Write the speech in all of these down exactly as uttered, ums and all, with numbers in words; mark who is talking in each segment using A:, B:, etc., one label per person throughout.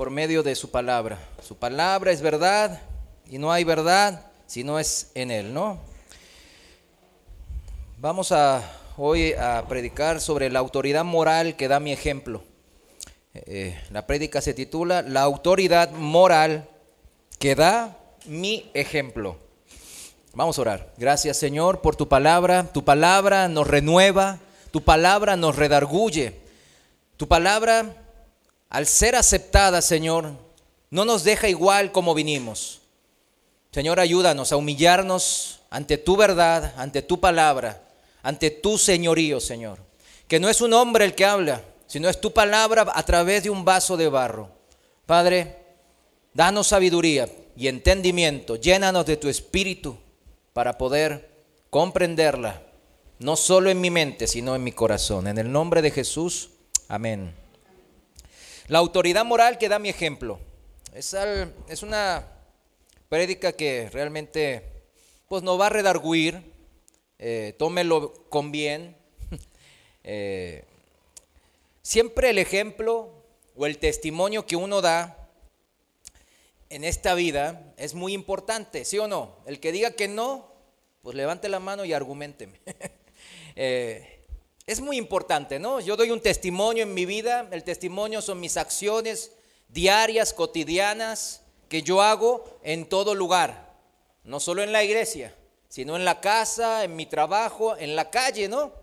A: por medio de su palabra. Su palabra es verdad y no hay verdad si no es en Él, ¿no? Vamos a hoy a predicar sobre la autoridad moral que da mi ejemplo. Eh, la prédica se titula La autoridad moral que da mi ejemplo. Vamos a orar. Gracias, Señor, por tu palabra. Tu palabra nos renueva, tu palabra nos redarguye. Tu palabra, al ser aceptada, Señor, no nos deja igual como vinimos. Señor, ayúdanos a humillarnos ante tu verdad, ante tu palabra, ante tu señorío, Señor. Que no es un hombre el que habla, sino es tu palabra a través de un vaso de barro. Padre, danos sabiduría y entendimiento, llénanos de tu espíritu para poder comprenderla, no solo en mi mente, sino en mi corazón. En el nombre de Jesús, amén. La autoridad moral que da mi ejemplo. Es, al, es una prédica que realmente pues, nos va a redarguir. Eh, tómelo con bien. eh, siempre el ejemplo o el testimonio que uno da en esta vida es muy importante, ¿sí o no? El que diga que no, pues levante la mano y argumenteme. eh, es muy importante, ¿no? Yo doy un testimonio en mi vida, el testimonio son mis acciones diarias, cotidianas, que yo hago en todo lugar, no solo en la iglesia, sino en la casa, en mi trabajo, en la calle, ¿no?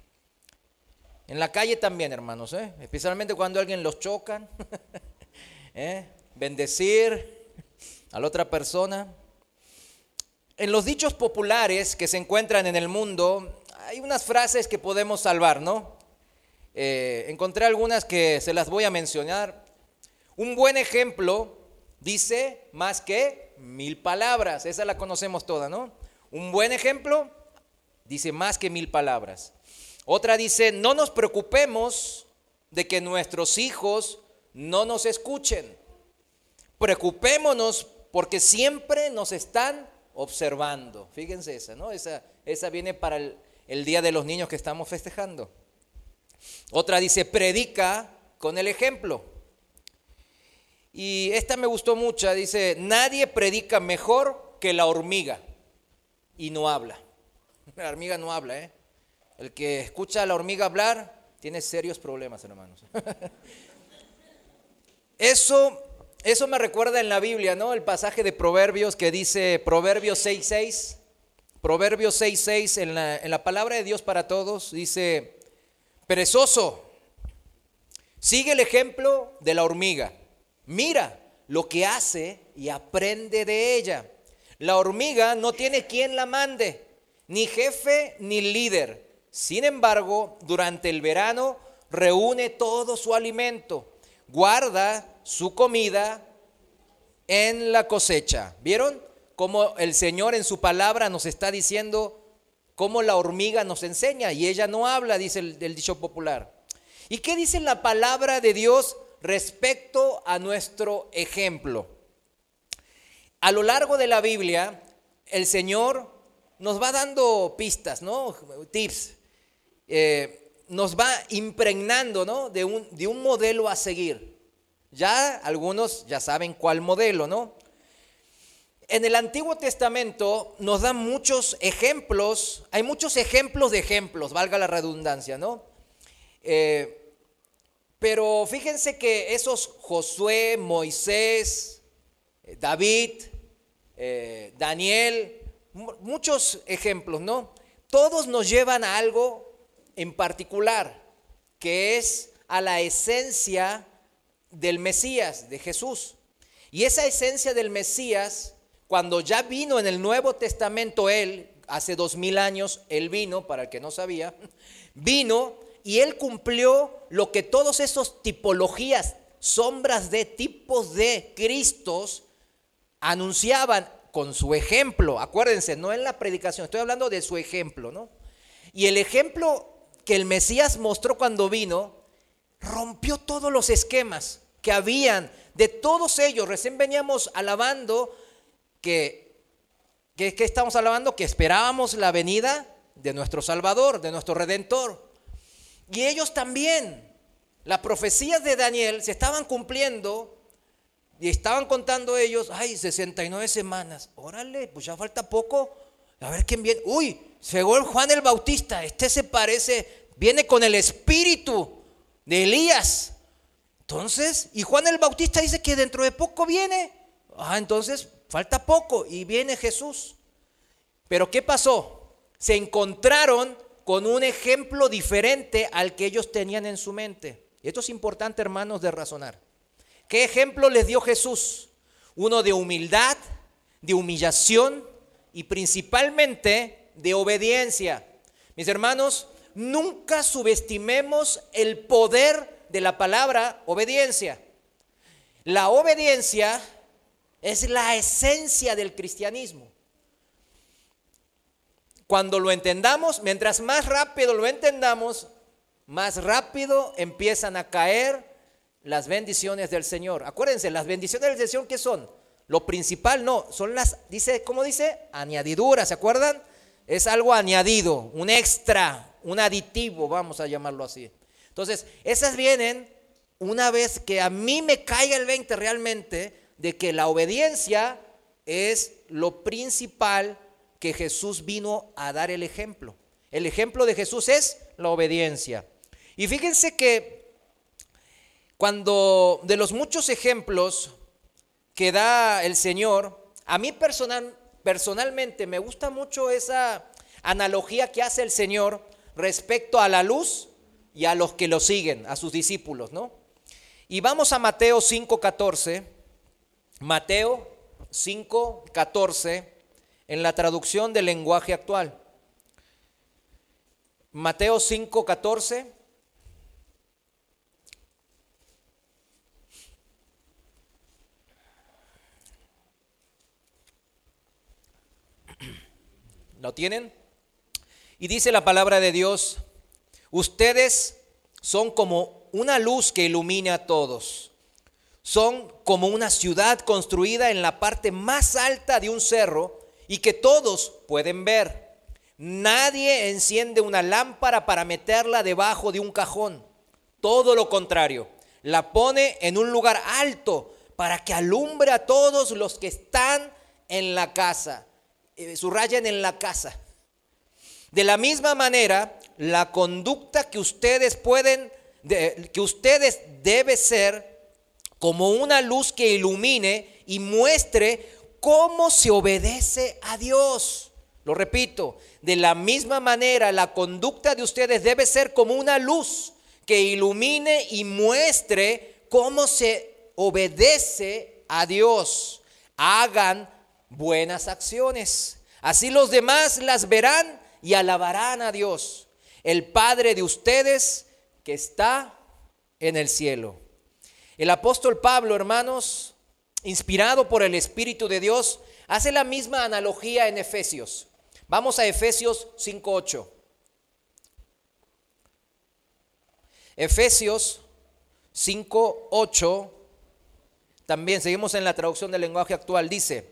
A: En la calle también, hermanos, ¿eh? Especialmente cuando alguien los chocan, ¿eh? Bendecir a la otra persona. En los dichos populares que se encuentran en el mundo, hay unas frases que podemos salvar, ¿no? Eh, encontré algunas que se las voy a mencionar. Un buen ejemplo dice más que mil palabras. Esa la conocemos toda, ¿no? Un buen ejemplo dice más que mil palabras. Otra dice, no nos preocupemos de que nuestros hijos no nos escuchen. Preocupémonos porque siempre nos están observando. Fíjense esa, ¿no? Esa, esa viene para el, el Día de los Niños que estamos festejando. Otra dice, predica con el ejemplo. Y esta me gustó mucho, dice, nadie predica mejor que la hormiga y no habla. La hormiga no habla, ¿eh? El que escucha a la hormiga hablar tiene serios problemas, hermanos. Eso... Eso me recuerda en la Biblia, ¿no? El pasaje de Proverbios que dice, Proverbios seis seis, Proverbios seis seis, en la, en la palabra de Dios para todos, dice, perezoso, sigue el ejemplo de la hormiga, mira lo que hace y aprende de ella. La hormiga no tiene quien la mande, ni jefe ni líder. Sin embargo, durante el verano reúne todo su alimento, guarda su comida en la cosecha. ¿Vieron cómo el Señor en su palabra nos está diciendo cómo la hormiga nos enseña y ella no habla, dice el, el dicho popular? ¿Y qué dice la palabra de Dios respecto a nuestro ejemplo? A lo largo de la Biblia, el Señor nos va dando pistas, ¿no? Tips. Eh, nos va impregnando, ¿no? de, un, de un modelo a seguir. Ya algunos ya saben cuál modelo, ¿no? En el Antiguo Testamento nos dan muchos ejemplos, hay muchos ejemplos de ejemplos, valga la redundancia, ¿no? Eh, pero fíjense que esos Josué, Moisés, David, eh, Daniel, muchos ejemplos, ¿no? Todos nos llevan a algo en particular, que es a la esencia del Mesías, de Jesús. Y esa esencia del Mesías, cuando ya vino en el Nuevo Testamento Él, hace dos mil años Él vino, para el que no sabía, vino y Él cumplió lo que todos esos tipologías, sombras de tipos de Cristos anunciaban con su ejemplo. Acuérdense, no en la predicación, estoy hablando de su ejemplo, ¿no? Y el ejemplo que el Mesías mostró cuando vino rompió todos los esquemas que habían de todos ellos. Recién veníamos alabando que, que, que estamos alabando que esperábamos la venida de nuestro Salvador, de nuestro Redentor. Y ellos también, las profecías de Daniel se estaban cumpliendo Y estaban contando ellos, ay, sesenta y nueve semanas. Órale, pues ya falta poco. A ver quién viene. Uy, llegó el Juan el Bautista. Este se parece, viene con el espíritu de Elías. Entonces, y Juan el Bautista dice que dentro de poco viene. Ah, entonces falta poco y viene Jesús. Pero ¿qué pasó? Se encontraron con un ejemplo diferente al que ellos tenían en su mente. Y esto es importante, hermanos, de razonar. ¿Qué ejemplo les dio Jesús? Uno de humildad, de humillación y principalmente de obediencia. Mis hermanos, nunca subestimemos el poder de la palabra obediencia. La obediencia es la esencia del cristianismo. Cuando lo entendamos, mientras más rápido lo entendamos, más rápido empiezan a caer las bendiciones del Señor. Acuérdense, las bendiciones del Señor, ¿qué son? Lo principal no, son las, dice, ¿cómo dice? Añadiduras, ¿se acuerdan? Es algo añadido, un extra, un aditivo, vamos a llamarlo así. Entonces, esas vienen una vez que a mí me caiga el veinte realmente de que la obediencia es lo principal que Jesús vino a dar el ejemplo. El ejemplo de Jesús es la obediencia. Y fíjense que cuando de los muchos ejemplos que da el Señor, a mí personal, personalmente me gusta mucho esa analogía que hace el Señor respecto a la luz y a los que lo siguen, a sus discípulos, ¿no? Y vamos a Mateo cinco catorce, Mateo cinco catorce, en la traducción del lenguaje actual. Mateo cinco catorce. ¿Lo tienen? Y dice la palabra de Dios: ustedes son como una luz que ilumina a todos. Son como una ciudad construida en la parte más alta de un cerro y que todos pueden ver. Nadie enciende una lámpara para meterla debajo de un cajón. Todo lo contrario, la pone en un lugar alto para que alumbre a todos los que están en la casa. Eh, subrayen en la casa. De la misma manera, la conducta que ustedes pueden, de, que ustedes debe ser como una luz que ilumine y muestre cómo se obedece a Dios. Lo repito, de la misma manera, la conducta de ustedes debe ser como una luz que ilumine y muestre cómo se obedece a Dios. Hagan buenas acciones. Así los demás las verán y alabarán a Dios, el Padre de ustedes que está en el cielo. El apóstol Pablo, hermanos, inspirado por el Espíritu de Dios, hace la misma analogía en Efesios. Vamos a Efesios cinco ocho. Efesios cinco ocho, también seguimos en la traducción del lenguaje actual, dice: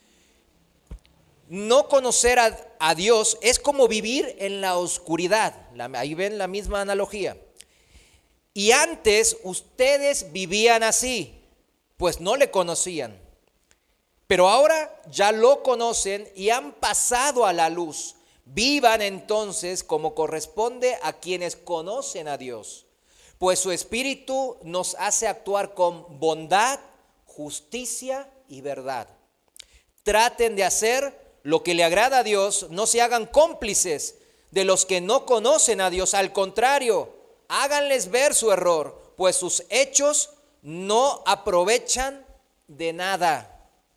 A: no conocer a, a Dios es como vivir en la oscuridad. La, ahí ven la misma analogía. Y antes ustedes vivían así, pues no le conocían. Pero ahora ya lo conocen y han pasado a la luz. Vivan entonces como corresponde a quienes conocen a Dios, pues su Espíritu nos hace actuar con bondad, justicia y verdad. Traten de hacer lo que le agrada a Dios, no se hagan cómplices de los que no conocen a Dios. Al contrario, háganles ver su error, pues sus hechos no aprovechan de nada.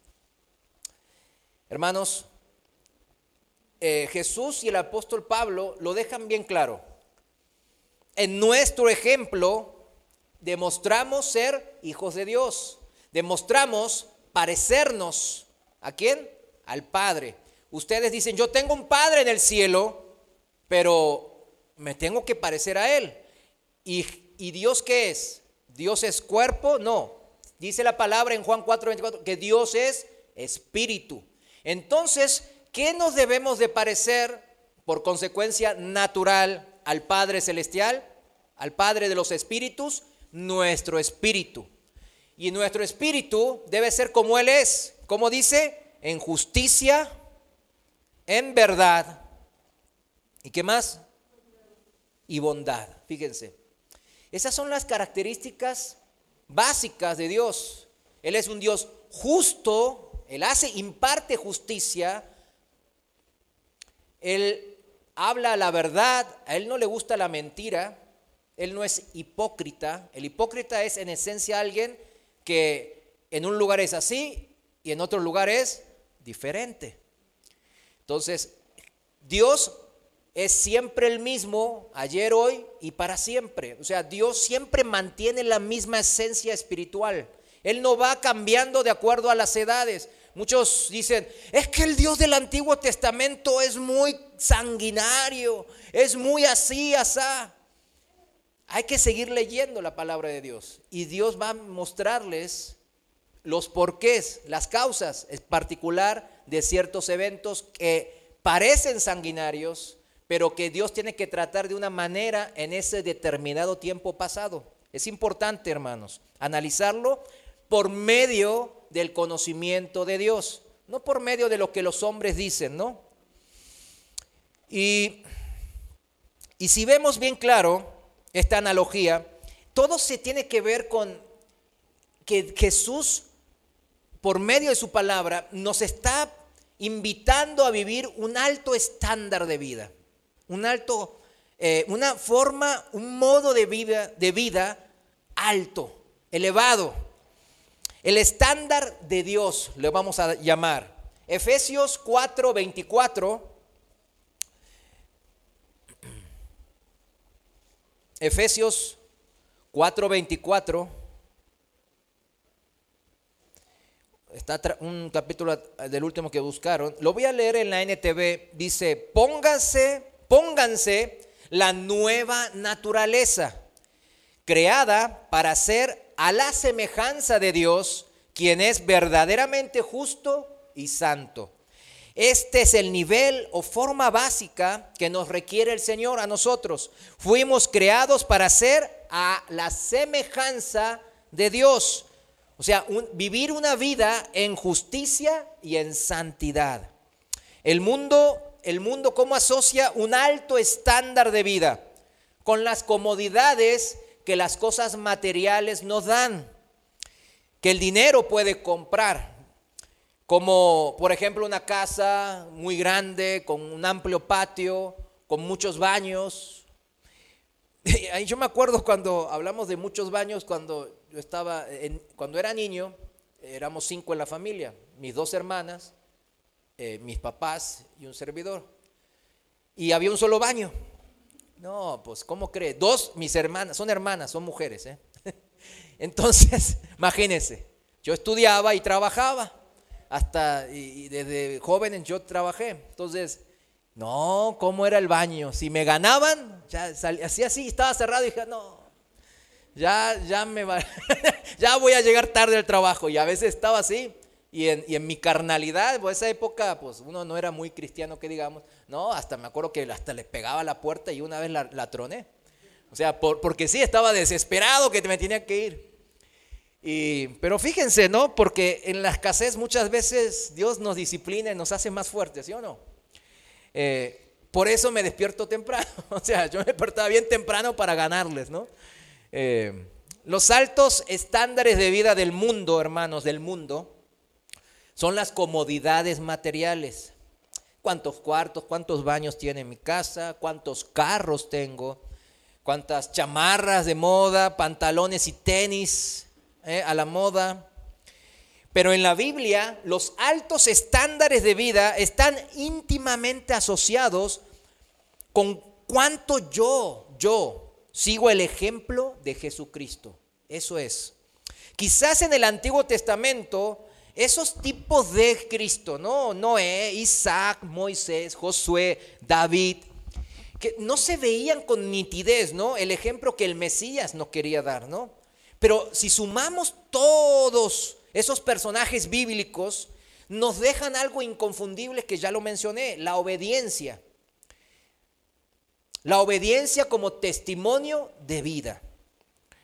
A: Hermanos, eh, Jesús y el apóstol Pablo lo dejan bien claro. En nuestro ejemplo demostramos ser hijos de Dios, demostramos parecernos. ¿A quién? Al Padre. Ustedes dicen: yo tengo un Padre en el cielo, pero me tengo que parecer a Él. ¿Y, y Dios qué es? ¿Dios es cuerpo? No. Dice la palabra en Juan cuatro veinticuatro que Dios es espíritu. Entonces, ¿qué nos debemos de parecer por consecuencia natural al Padre celestial? Al Padre de los espíritus, nuestro espíritu. Y nuestro espíritu debe ser como Él es. ¿Cómo dice? En justicia, en verdad. ¿Y qué más? Y bondad. Fíjense. Esas son las características básicas de Dios. Él es un Dios justo. Él hace, imparte justicia. Él habla la verdad. A Él no le gusta la mentira. Él no es hipócrita. El hipócrita es en esencia alguien que en un lugar es así y en otro lugar es diferente. Entonces, Dios es siempre el mismo, ayer, hoy y para siempre. O sea, Dios siempre mantiene la misma esencia espiritual. Él no va cambiando de acuerdo a las edades. Muchos dicen, es que el Dios del Antiguo Testamento es muy sanguinario, es muy así, asá. Hay que seguir leyendo la palabra de Dios y Dios va a mostrarles los porqués, las causas en particular de ciertos eventos que parecen sanguinarios, pero que Dios tiene que tratar de una manera en ese determinado tiempo pasado. Es importante, hermanos, analizarlo por medio del conocimiento de Dios, no por medio de lo que los hombres dicen, ¿no? Y, y si vemos bien claro esta analogía, todo se tiene que ver con que Jesús, por medio de su palabra, nos está invitando a vivir un alto estándar de vida, un alto, eh, una forma, un modo de vida, de vida alto, elevado. El estándar de Dios, le vamos a llamar. Efesios cuatro veinticuatro. Efesios cuatro veinticuatro, está un capítulo del último que buscaron, lo voy a leer en la N T V, dice, pónganse, pónganse la nueva naturaleza, creada para ser a la semejanza de Dios, quien es verdaderamente justo y santo. Este es el nivel o forma básica que nos requiere el Señor a nosotros. Fuimos creados para ser a la semejanza de Dios. O sea, un, vivir una vida en justicia y en santidad. El mundo, el mundo ¿cómo asocia un alto estándar de vida? Con las comodidades que las cosas materiales nos dan, que el dinero puede comprar. Como por ejemplo una casa muy grande, con un amplio patio, con muchos baños. Yo me acuerdo cuando hablamos de muchos baños, cuando yo estaba, en, cuando era niño, éramos cinco en la familia, mis dos hermanas, eh, mis papás y un servidor. Y había un solo baño. No, pues ¿cómo cree? Dos, mis hermanas, son hermanas, son mujeres, ¿eh? Entonces, imagínense, yo estudiaba y trabajaba. Hasta y desde jóvenes yo trabajé. Entonces, no, ¿cómo era el baño? Si me ganaban, ya salía así, así, estaba cerrado y dije, no, ya, ya me va, ya voy a llegar tarde al trabajo. Y a veces estaba así. Y en, y en mi carnalidad, pues esa época, pues uno no era muy cristiano, que digamos. No, hasta me acuerdo que hasta le pegaba a la puerta y una vez la, la troné. O sea, por, porque sí, estaba desesperado que me tenía que ir. Y, pero fíjense, ¿no? Porque en la escasez muchas veces Dios nos disciplina y nos hace más fuertes, ¿sí o no? Eh, por eso me despierto temprano. O sea, yo me despertaba bien temprano para ganarles, ¿no? Eh, los altos estándares de vida del mundo, hermanos, del mundo, son las comodidades materiales. ¿Cuántos cuartos, cuántos baños tiene mi casa? ¿Cuántos carros tengo? ¿Cuántas chamarras de moda, pantalones y tenis? Eh, a la moda. Pero en la Biblia los altos estándares de vida están íntimamente asociados con cuánto yo, yo sigo el ejemplo de Jesucristo. Eso es. Quizás en el Antiguo Testamento esos tipos de Cristo, ¿no? Noé, Isaac, Moisés, Josué, David, que no se veían con nitidez, ¿no? El ejemplo que el Mesías nos quería dar, ¿no? Pero si sumamos todos esos personajes bíblicos, nos dejan algo inconfundible que ya lo mencioné, la obediencia. La obediencia como testimonio de vida.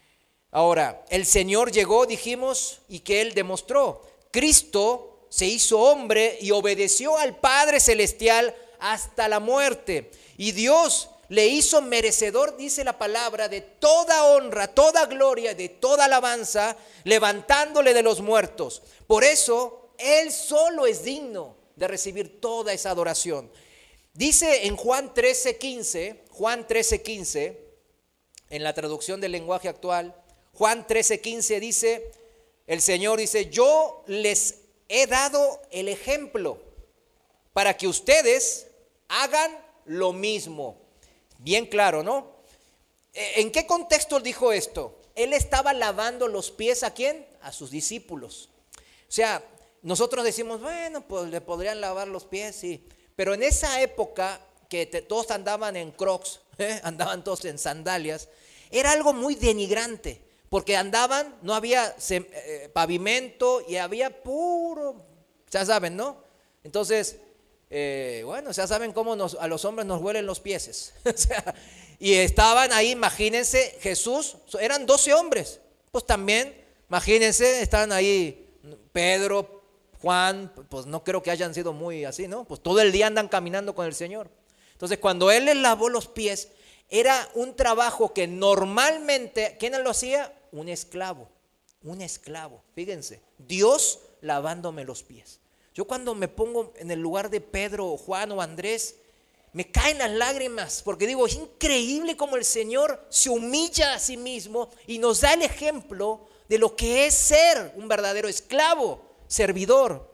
A: Ahora, el Señor llegó, dijimos, y que Él demostró. Cristo se hizo hombre y obedeció al Padre Celestial hasta la muerte. Y Dios le hizo merecedor, dice la palabra, de toda honra, toda gloria, de toda alabanza, levantándole de los muertos. Por eso, Él solo es digno de recibir toda esa adoración. Dice en Juan trece quince, Juan trece quince, en la traducción del lenguaje actual, Juan trece quince dice, el Señor dice, yo les he dado el ejemplo para que ustedes hagan lo mismo. Bien claro, ¿no? ¿En qué contexto dijo esto? Él estaba lavando los pies ¿a quién? A sus discípulos. O sea, nosotros decimos, bueno, pues le podrían lavar los pies, sí. Pero en esa época que te, todos andaban en crocs, ¿eh? andaban todos en sandalias, era algo muy denigrante. Porque andaban, no había eh, pavimento y había puro, ya saben, ¿no? Entonces, eh, bueno, ya saben cómo nos, a los hombres nos huelen los pies. O sea, y estaban ahí, imagínense, Jesús, eran doce hombres. Pues también, imagínense, estaban ahí Pedro, Juan, pues no creo que hayan sido muy así, ¿no? Pues todo el día andan caminando con el Señor. Entonces, cuando Él les lavó los pies, era un trabajo que normalmente, ¿quién lo hacía? Un esclavo, un esclavo. Fíjense, Dios lavándome los pies. Yo cuando me pongo en el lugar de Pedro o Juan o Andrés, me caen las lágrimas porque digo, es increíble cómo el Señor se humilla a sí mismo y nos da el ejemplo de lo que es ser un verdadero esclavo, servidor.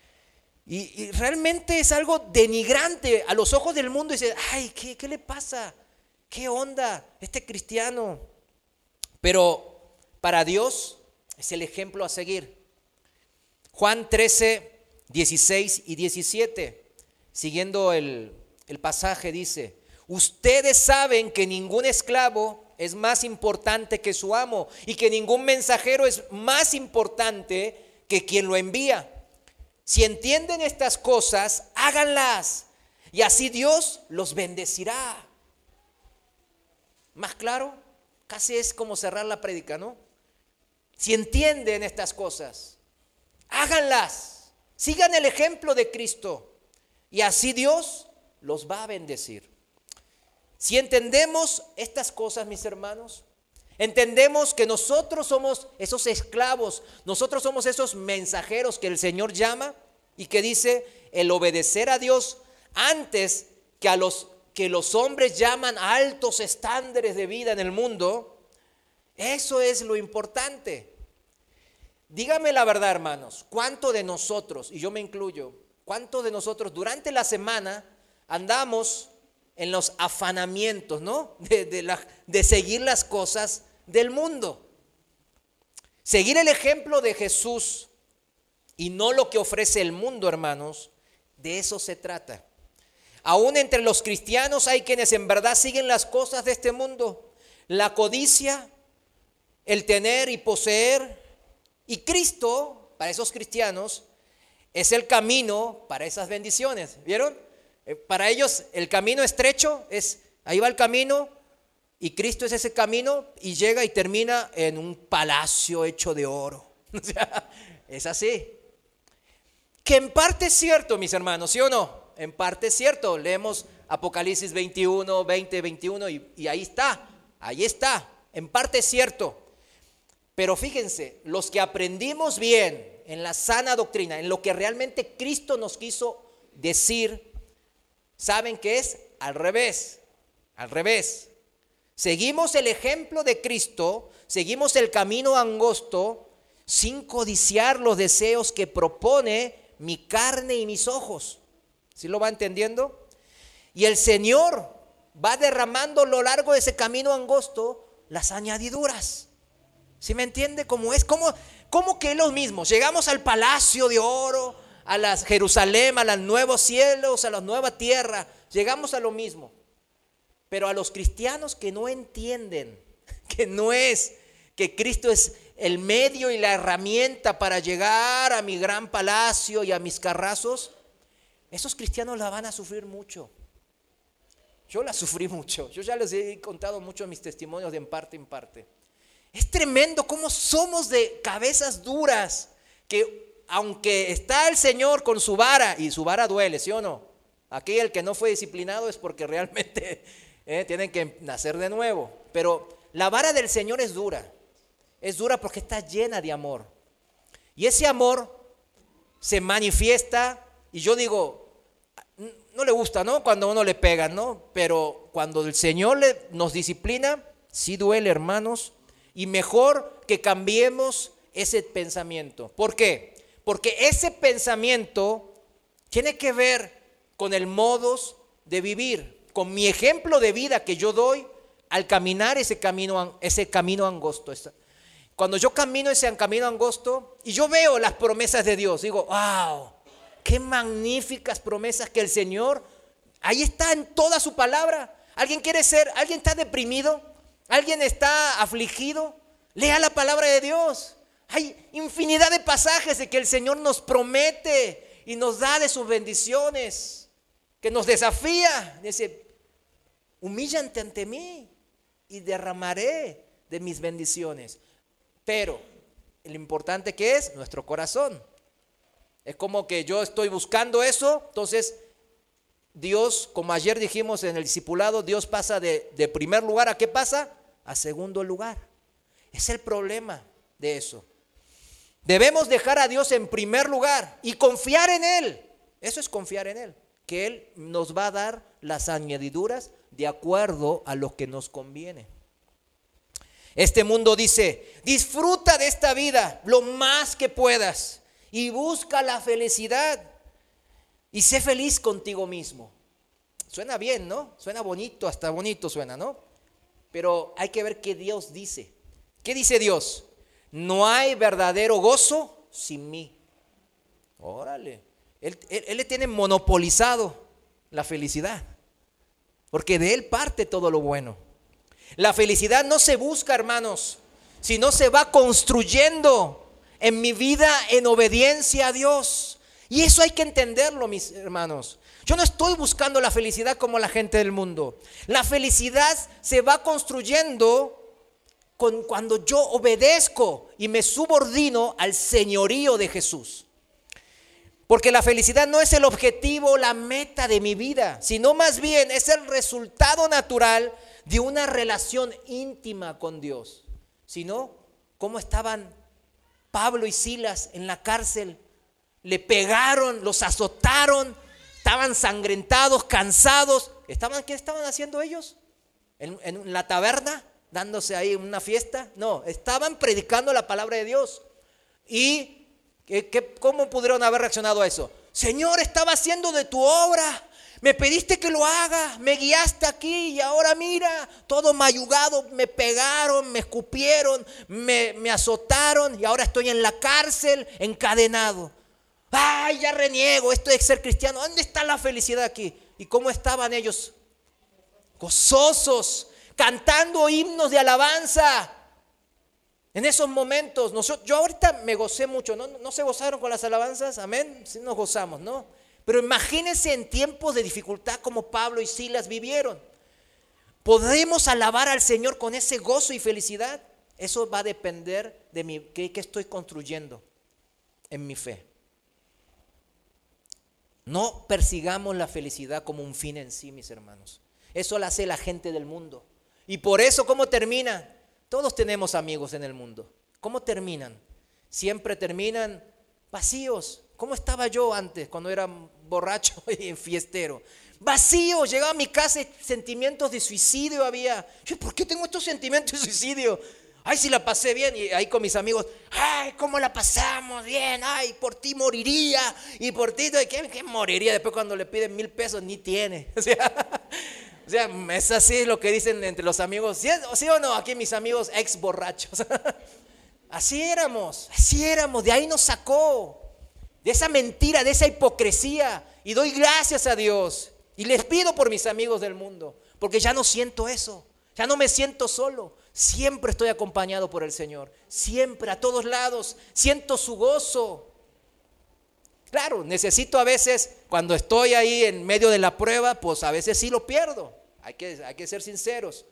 A: Y, y realmente es algo denigrante a los ojos del mundo. Y dice, ay, ¿qué, qué le pasa? ¿Qué onda este cristiano? Pero para Dios es el ejemplo a seguir. Juan trece, dieciséis y diecisiete, siguiendo el, el pasaje, dice, ustedes saben que ningún esclavo es más importante que su amo y que ningún mensajero es más importante que quien lo envía. Si entienden estas cosas, háganlas y así Dios los bendecirá. ¿Más claro? Casi es como cerrar la prédica, ¿no? Si entienden estas cosas, háganlas, sigan el ejemplo de Cristo y así Dios los va a bendecir. Si entendemos estas cosas, mis hermanos, entendemos que nosotros somos esos esclavos, nosotros somos esos mensajeros que el Señor llama y que dice el obedecer a Dios antes que a los que los hombres llaman altos estándares de vida en el mundo. Eso es lo importante. Dígame la verdad, hermanos, ¿cuánto de nosotros, y yo me incluyo, cuánto de nosotros durante la semana andamos en los afanamientos, ¿no? De, de, la, de seguir las cosas del mundo. Seguir el ejemplo de Jesús y no lo que ofrece el mundo, hermanos, de eso se trata. Aún entre los cristianos hay quienes en verdad siguen las cosas de este mundo. La codicia, el tener y poseer. Y Cristo, para esos cristianos, es el camino para esas bendiciones. ¿Vieron? Eh, para ellos el camino estrecho es, ahí va el camino, y Cristo es ese camino y llega y termina en un palacio hecho de oro. O sea, es así. Que en parte es cierto, mis hermanos, ¿sí o no? En parte es cierto. Leemos Apocalipsis veintiuno, veinte, veintiuno y, y ahí está, ahí está. En parte es cierto. Pero fíjense, los que aprendimos bien en la sana doctrina, en lo que realmente Cristo nos quiso decir, saben que es al revés, al revés. Seguimos el ejemplo de Cristo, seguimos el camino angosto sin codiciar los deseos que propone mi carne y mis ojos. ¿Sí lo va entendiendo? Y el Señor va derramando a lo largo de ese camino angosto las añadiduras. ¿Sí me entiende cómo es? ¿Cómo, cómo que es lo mismo? Llegamos al palacio de oro, a las Jerusalén, a los nuevos cielos, a la nueva tierra. Llegamos a lo mismo. Pero a los cristianos que no entienden que no es, que Cristo es el medio y la herramienta para llegar a mi gran palacio y a mis carrazos, esos cristianos la van a sufrir mucho. Yo la sufrí mucho. Yo ya les he contado mucho mis testimonios de en parte en parte. Es tremendo cómo somos de cabezas duras, que aunque está el Señor con su vara, y su vara duele, ¿sí o no? Aquí el que no fue disciplinado es porque realmente eh, tienen que nacer de nuevo. Pero la vara del Señor es dura. Es dura porque está llena de amor. Y ese amor se manifiesta, y yo digo, no le gusta, ¿no? Cuando uno le pega, ¿no? Pero cuando el Señor le, nos disciplina, sí duele, hermanos. Y mejor que cambiemos ese pensamiento. ¿Por qué? Porque ese pensamiento tiene que ver con el modos de vivir, con mi ejemplo de vida que yo doy al caminar ese camino, ese camino angosto. Cuando yo camino ese camino angosto y yo veo las promesas de Dios, digo, wow, qué magníficas promesas que el Señor, ahí está en toda su palabra. ¿Alguien quiere ser, alguien está deprimido? ¿Alguien está afligido? Lea la palabra de Dios. Hay infinidad de pasajes de que el Señor nos promete y nos da de sus bendiciones, que nos desafía. Dice, humíllate ante mí y derramaré de mis bendiciones. Pero lo importante que es nuestro corazón. Es como que yo estoy buscando eso, entonces Dios, como ayer dijimos en el discipulado, Dios pasa de, de primer lugar, ¿a qué pasa? A segundo lugar. Es el problema de eso. Debemos dejar a Dios en primer lugar y confiar en Él. Eso es confiar en Él, que Él nos va a dar las añadiduras de acuerdo a lo que nos conviene. Este mundo dice, disfruta de esta vida lo más que puedas y busca la felicidad y sé feliz contigo mismo. Suena bien, ¿no? Suena bonito, hasta bonito suena, ¿no? Pero hay que ver qué Dios dice. ¿Qué dice Dios? No hay verdadero gozo sin mí. Órale. Él, él, él le tiene monopolizado la felicidad, porque de Él parte todo lo bueno. La felicidad no se busca, hermanos, sino se va construyendo en mi vida en obediencia a Dios. Y eso hay que entenderlo, mis hermanos. Yo no estoy buscando la felicidad como la gente del mundo. La felicidad se va construyendo con, cuando yo obedezco y me subordino al señorío de Jesús. Porque la felicidad no es el objetivo, la meta de mi vida, sino más bien es el resultado natural de una relación íntima con Dios. Si no, ¿cómo estaban Pablo y Silas en la cárcel? Le pegaron, los azotaron, estaban sangrentados, cansados. ¿Estaban, ¿Qué estaban haciendo ellos? ¿En, en la taberna? ¿Dándose ahí una fiesta? No, estaban predicando la palabra de Dios. ¿Y qué, qué, cómo pudieron haber reaccionado a eso? Señor, estaba haciendo de tu obra. Me pediste que lo haga, me guiaste aquí y ahora mira, todo mayugado, me pegaron, me escupieron, me, me azotaron y ahora estoy en la cárcel encadenado. Ay, ya reniego esto de ser cristiano. ¿Dónde está la felicidad aquí? ¿Y cómo estaban ellos? Gozosos, cantando himnos de alabanza. En esos momentos, nosotros, yo ahorita me gocé mucho, ¿no? ¿No se gozaron con las alabanzas? Amén, sí nos gozamos, ¿no? Pero imagínense en tiempos de dificultad como Pablo y Silas vivieron. ¿Podemos alabar al Señor con ese gozo y felicidad? Eso va a depender de mi, qué, qué estoy construyendo en mi fe. No persigamos la felicidad como un fin en sí, mis hermanos. Eso lo hace la gente del mundo. Y por eso, ¿cómo termina? Todos tenemos amigos en el mundo. ¿Cómo terminan? Siempre terminan vacíos. ¿Cómo estaba yo antes cuando era borracho y fiestero? Vacío, llegaba a mi casa y sentimientos de suicidio había. Yo, ¿por qué tengo estos sentimientos de suicidio? Ay, si la pasé bien. Y ahí con mis amigos, ay, ¿cómo la pasamos bien? Ay, por ti moriría. Y por ti, ¿qué, qué moriría? Después cuando le piden mil pesos, ni tiene. O sea, o sea, es así lo que dicen entre los amigos. ¿Sí, sí o no? Aquí mis amigos ex borrachos. Así éramos, así éramos. De ahí nos sacó. De esa mentira, de esa hipocresía. Y doy gracias a Dios. Y les pido por mis amigos del mundo. Porque ya no siento eso. Ya no me siento solo. Siempre estoy acompañado por el Señor. Siempre, a todos lados. Siento su gozo. Claro, necesito a veces, cuando estoy ahí en medio de la prueba, pues a veces sí lo pierdo. Hay que, hay que ser sinceros.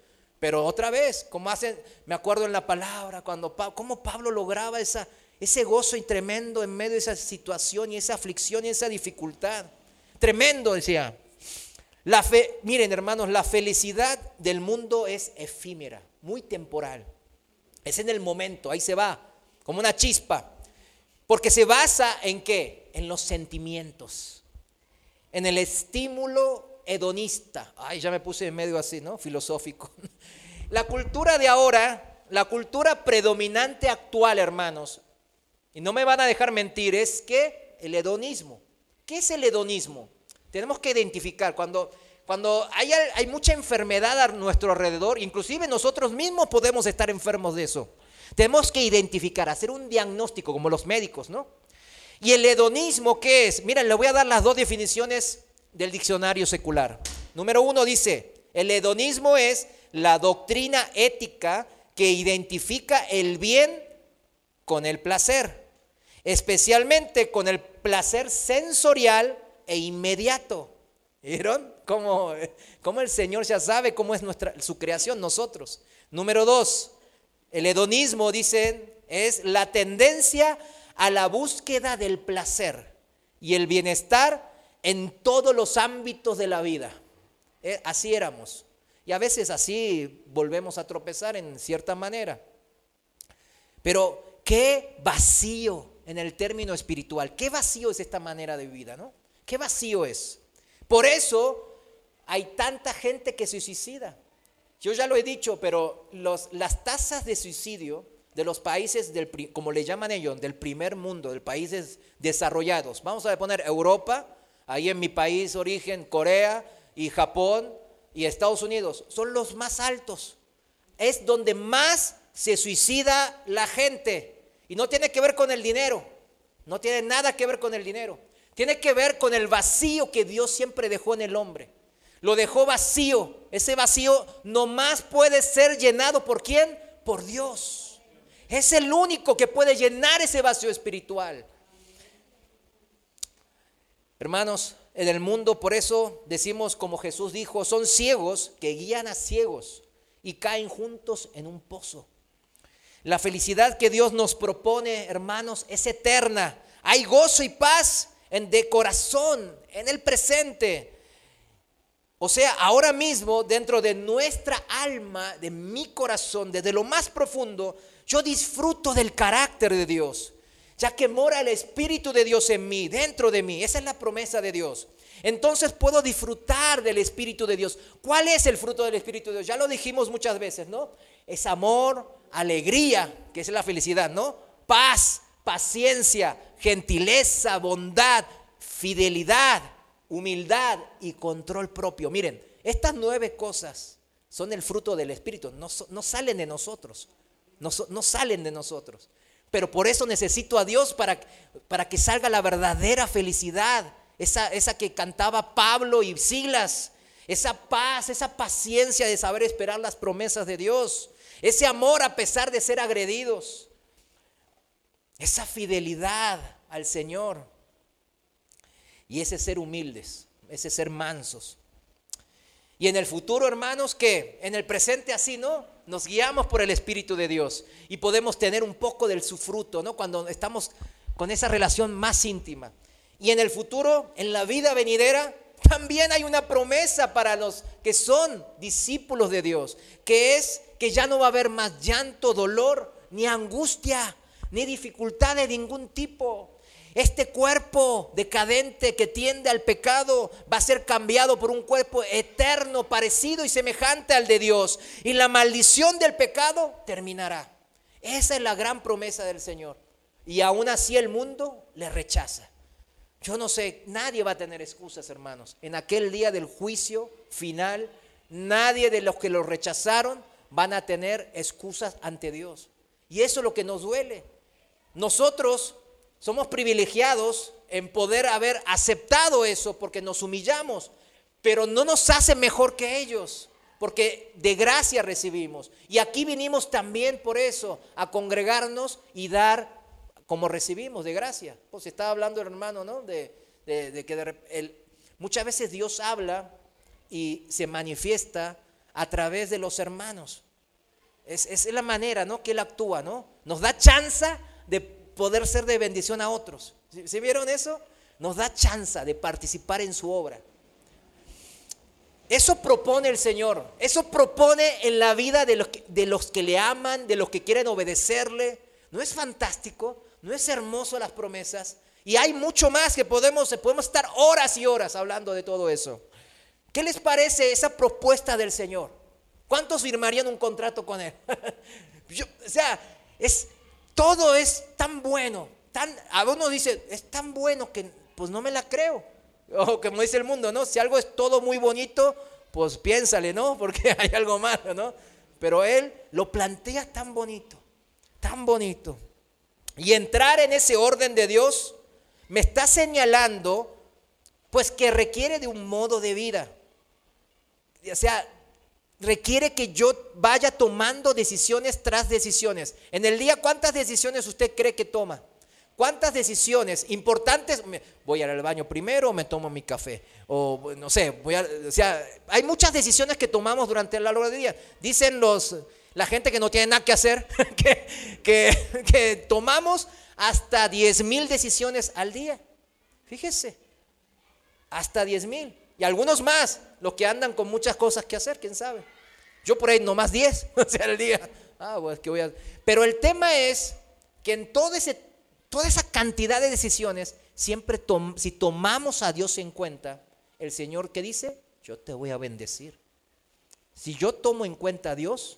A: Pero otra vez, como hacen, me acuerdo en la palabra, cuando cómo Pablo lograba esa, ese gozo tremendo en medio de esa situación y esa aflicción y esa dificultad. Tremendo, decía. La fe, miren hermanos, la felicidad del mundo es efímera, muy temporal. Es en el momento, ahí se va, como una chispa. Porque se basa en ¿qué? En los sentimientos, en el estímulo hedonista. Ay, ya me puse en medio así, ¿no? Filosófico. La cultura de ahora, la cultura predominante actual, hermanos, y no me van a dejar mentir, es que el hedonismo. ¿Qué es el hedonismo? Tenemos que identificar, cuando, cuando hay, hay mucha enfermedad a nuestro alrededor, inclusive nosotros mismos podemos estar enfermos de eso. Tenemos que identificar, hacer un diagnóstico como los médicos, ¿no? Y el hedonismo, ¿qué es? Miren, le voy a dar las dos definiciones del diccionario secular. Número uno dice, el hedonismo es la doctrina ética que identifica el bien con el placer, especialmente con el placer sensorial e inmediato. ¿Vieron? Cómo, cómo el Señor ya sabe cómo es nuestra, su creación, nosotros. Número dos, el hedonismo, dicen, es la tendencia a la búsqueda del placer y el bienestar en todos los ámbitos de la vida. Eh, así éramos. Y a veces así volvemos a tropezar en cierta manera. Pero qué vacío en el término espiritual. Qué vacío es esta manera de vida, ¿no? Qué vacío es. Por eso hay tanta gente que se suicida. Yo ya lo he dicho, pero los, las tasas de suicidio de los países, del, como le llaman ellos, del primer mundo, de países desarrollados. Vamos a poner Europa, ahí en mi país origen, Corea y Japón y Estados Unidos. Son los más altos. Es donde más se suicida la gente. Y no tiene que ver con el dinero. No tiene nada que ver con el dinero. Tiene que ver con el vacío que Dios siempre dejó en el hombre. Lo dejó vacío. Ese vacío nomás puede ser llenado ¿por quién? Por Dios. Es el único que puede llenar ese vacío espiritual. Hermanos, en el mundo, por eso decimos como Jesús dijo, son ciegos que guían a ciegos y caen juntos en un pozo. La felicidad que Dios nos propone, hermanos, es eterna. Hay gozo y paz en de corazón, en el presente. O sea, ahora mismo, dentro de nuestra alma, de mi corazón, desde lo más profundo, yo disfruto del carácter de Dios, ya que mora el Espíritu de Dios en mí, dentro de mí. Esa es la promesa de Dios. Entonces puedo disfrutar del Espíritu de Dios. ¿Cuál es el fruto del Espíritu de Dios? Ya lo dijimos muchas veces, ¿no? Es amor, alegría, que es la felicidad, ¿no? Paz, paciencia, gentileza, bondad, fidelidad, humildad y control propio. Miren, estas nueve cosas son el fruto del Espíritu, no, no salen de nosotros, no, no salen de nosotros. Pero por eso necesito a Dios para, para que salga la verdadera felicidad, esa, esa que cantaba Pablo y Silas, esa paz, esa paciencia de saber esperar las promesas de Dios, ese amor a pesar de ser agredidos, esa fidelidad al Señor y ese ser humildes, ese ser mansos. Y en el futuro, hermanos, ¿qué? En el presente así, ¿no? Nos guiamos por el Espíritu de Dios y podemos tener un poco de su fruto, ¿no? Cuando estamos con esa relación más íntima. Y en el futuro, en la vida venidera, también hay una promesa para los que son discípulos de Dios, que es que ya no va a haber más llanto, dolor, ni angustia, ni dificultad de ningún tipo. Este cuerpo decadente que tiende al pecado va a ser cambiado por un cuerpo eterno, parecido y semejante al de Dios. Y la maldición del pecado terminará. Esa es la gran promesa del Señor. Y aún así el mundo le rechaza. Yo no sé, nadie va a tener excusas, hermanos. En aquel día del juicio final, nadie de los que lo rechazaron van a tener excusas ante Dios. Y eso es lo que nos duele. Nosotros somos privilegiados en poder haber aceptado eso porque nos humillamos, pero no nos hace mejor que ellos, porque de gracia recibimos. Y aquí vinimos también por eso, a congregarnos y dar como recibimos de gracia. Pues estaba hablando el hermano, ¿no? De, de, de que de, el, muchas veces Dios habla y se manifiesta a través de los hermanos. Es, es la manera, ¿no?, que Él actúa, ¿no? Nos da chance de poder ser de bendición a otros. ¿Sí, ¿sí vieron eso? Nos da chance de participar en su obra. Eso propone el Señor. Eso propone en la vida de los que, de los que le aman, de los que quieren obedecerle. ¿No es fantástico? ¿No es hermoso las promesas? Y hay mucho más que podemos, podemos estar horas y horas hablando de todo eso. ¿Qué les parece esa propuesta del Señor? ¿Cuántos firmarían un contrato con Él? Yo, o sea, es, todo es tan bueno. Tan, a uno dice, es tan bueno que pues no me la creo. O como dice el mundo, ¿no? Si algo es todo muy bonito, pues piénsale, ¿no? Porque hay algo malo, ¿no? Pero Él lo plantea tan bonito, tan bonito. Y entrar en ese orden de Dios me está señalando, pues, que requiere de un modo de vida. O sea, requiere que yo vaya tomando decisiones tras decisiones. En el día, ¿cuántas decisiones usted cree que toma? ¿Cuántas decisiones importantes? Voy al baño primero o me tomo mi café. O no sé, voy a, o sea, hay muchas decisiones que tomamos durante la hora del día. Dicen los, la gente que no tiene nada que hacer, que, que, que tomamos hasta diez mil decisiones al día. Fíjese, hasta diez mil. Y algunos más, los que andan con muchas cosas que hacer, quién sabe. Yo por ahí nomás diez, o sea, al día. Ah, pues que voy a... Pero el tema es que en todo ese, toda esa cantidad de decisiones, siempre tom, si tomamos a Dios en cuenta, el Señor, ¿qué dice? Yo te voy a bendecir. Si yo tomo en cuenta a Dios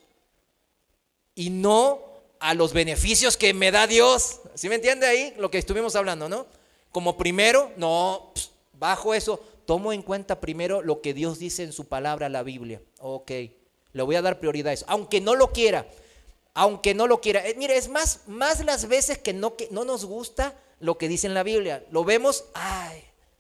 A: y no a los beneficios que me da Dios, ¿sí me entiende ahí lo que estuvimos hablando, no? Como primero, no, pss, bajo eso, tomo en cuenta primero lo que Dios dice en su palabra, la Biblia. Ok, le voy a dar prioridad a eso, aunque no lo quiera, aunque no lo quiera. Eh, mire, es más, más las veces que no, que no nos gusta lo que dice en la Biblia. Lo vemos, ay,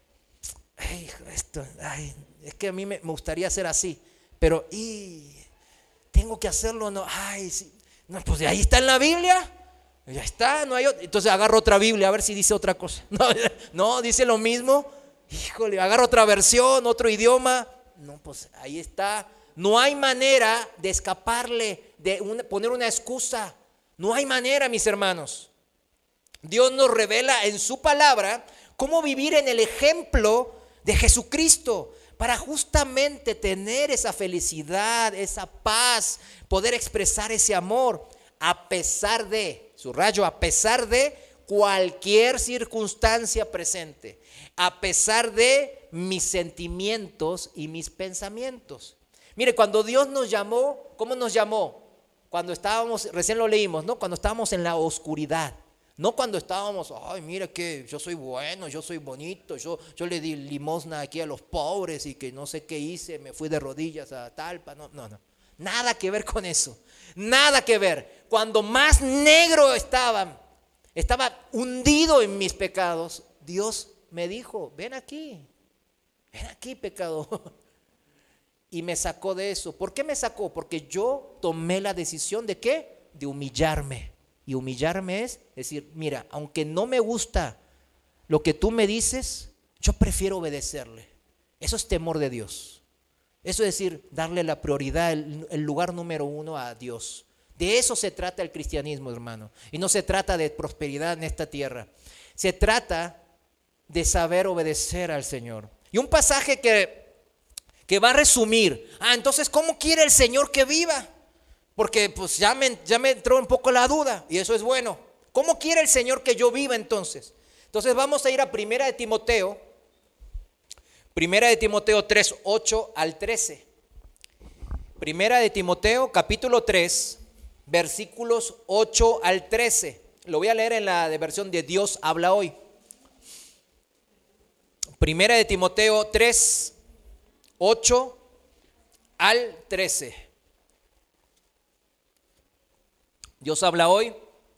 A: ay, esto, ay, es que a mí me, me gustaría ser así, pero y tengo que hacerlo, no, ay, sí, no, pues ahí está en la Biblia. Ya está, no hay otra. Entonces agarro otra Biblia a ver si dice otra cosa. No, no, dice lo mismo. Híjole, agarro otra versión, otro idioma. No, pues ahí está. No hay manera de escaparle, de una, poner una excusa. No hay manera, mis hermanos. Dios nos revela en su palabra cómo vivir en el ejemplo de Jesucristo para justamente tener esa felicidad, esa paz, poder expresar ese amor a pesar de, subrayo, a pesar de cualquier circunstancia presente, a pesar de mis sentimientos y mis pensamientos. Mire, cuando Dios nos llamó, ¿cómo nos llamó? Cuando estábamos, recién lo leímos, ¿no? Cuando estábamos en la oscuridad. No cuando estábamos, ay, mira que yo soy bueno, yo soy bonito, yo, yo le di limosna aquí a los pobres y que no sé qué hice, me fui de rodillas a Talpa. No, no, no. Nada que ver con eso. Nada que ver. Cuando más negro estaba, estaba hundido en mis pecados, Dios me dijo, ven aquí, ven aquí, pecador. Y me sacó de eso. ¿Por qué me sacó? Porque yo tomé la decisión de ¿qué? De humillarme. Y humillarme es decir, mira, aunque no me gusta lo que tú me dices, yo prefiero obedecerle. Eso es temor de Dios. Eso es decir, darle la prioridad, el, el lugar número uno a Dios. De eso se trata el cristianismo, hermano. Y no se trata de prosperidad en esta tierra. Se trata de saber obedecer al Señor. Y un pasaje que, que va a resumir. Ah, entonces, ¿cómo quiere el Señor que viva? Porque pues ya me, ya me entró un poco la duda y eso es bueno. ¿Cómo quiere el Señor que yo viva entonces? Entonces vamos a ir a Primera de Timoteo. Primera de Timoteo tres, ocho al trece. Primera de Timoteo capítulo tres, versículos ocho al trece. Lo voy a leer en la de versión de Dios habla hoy. Primera de Timoteo tres, ocho al trece. Dios habla hoy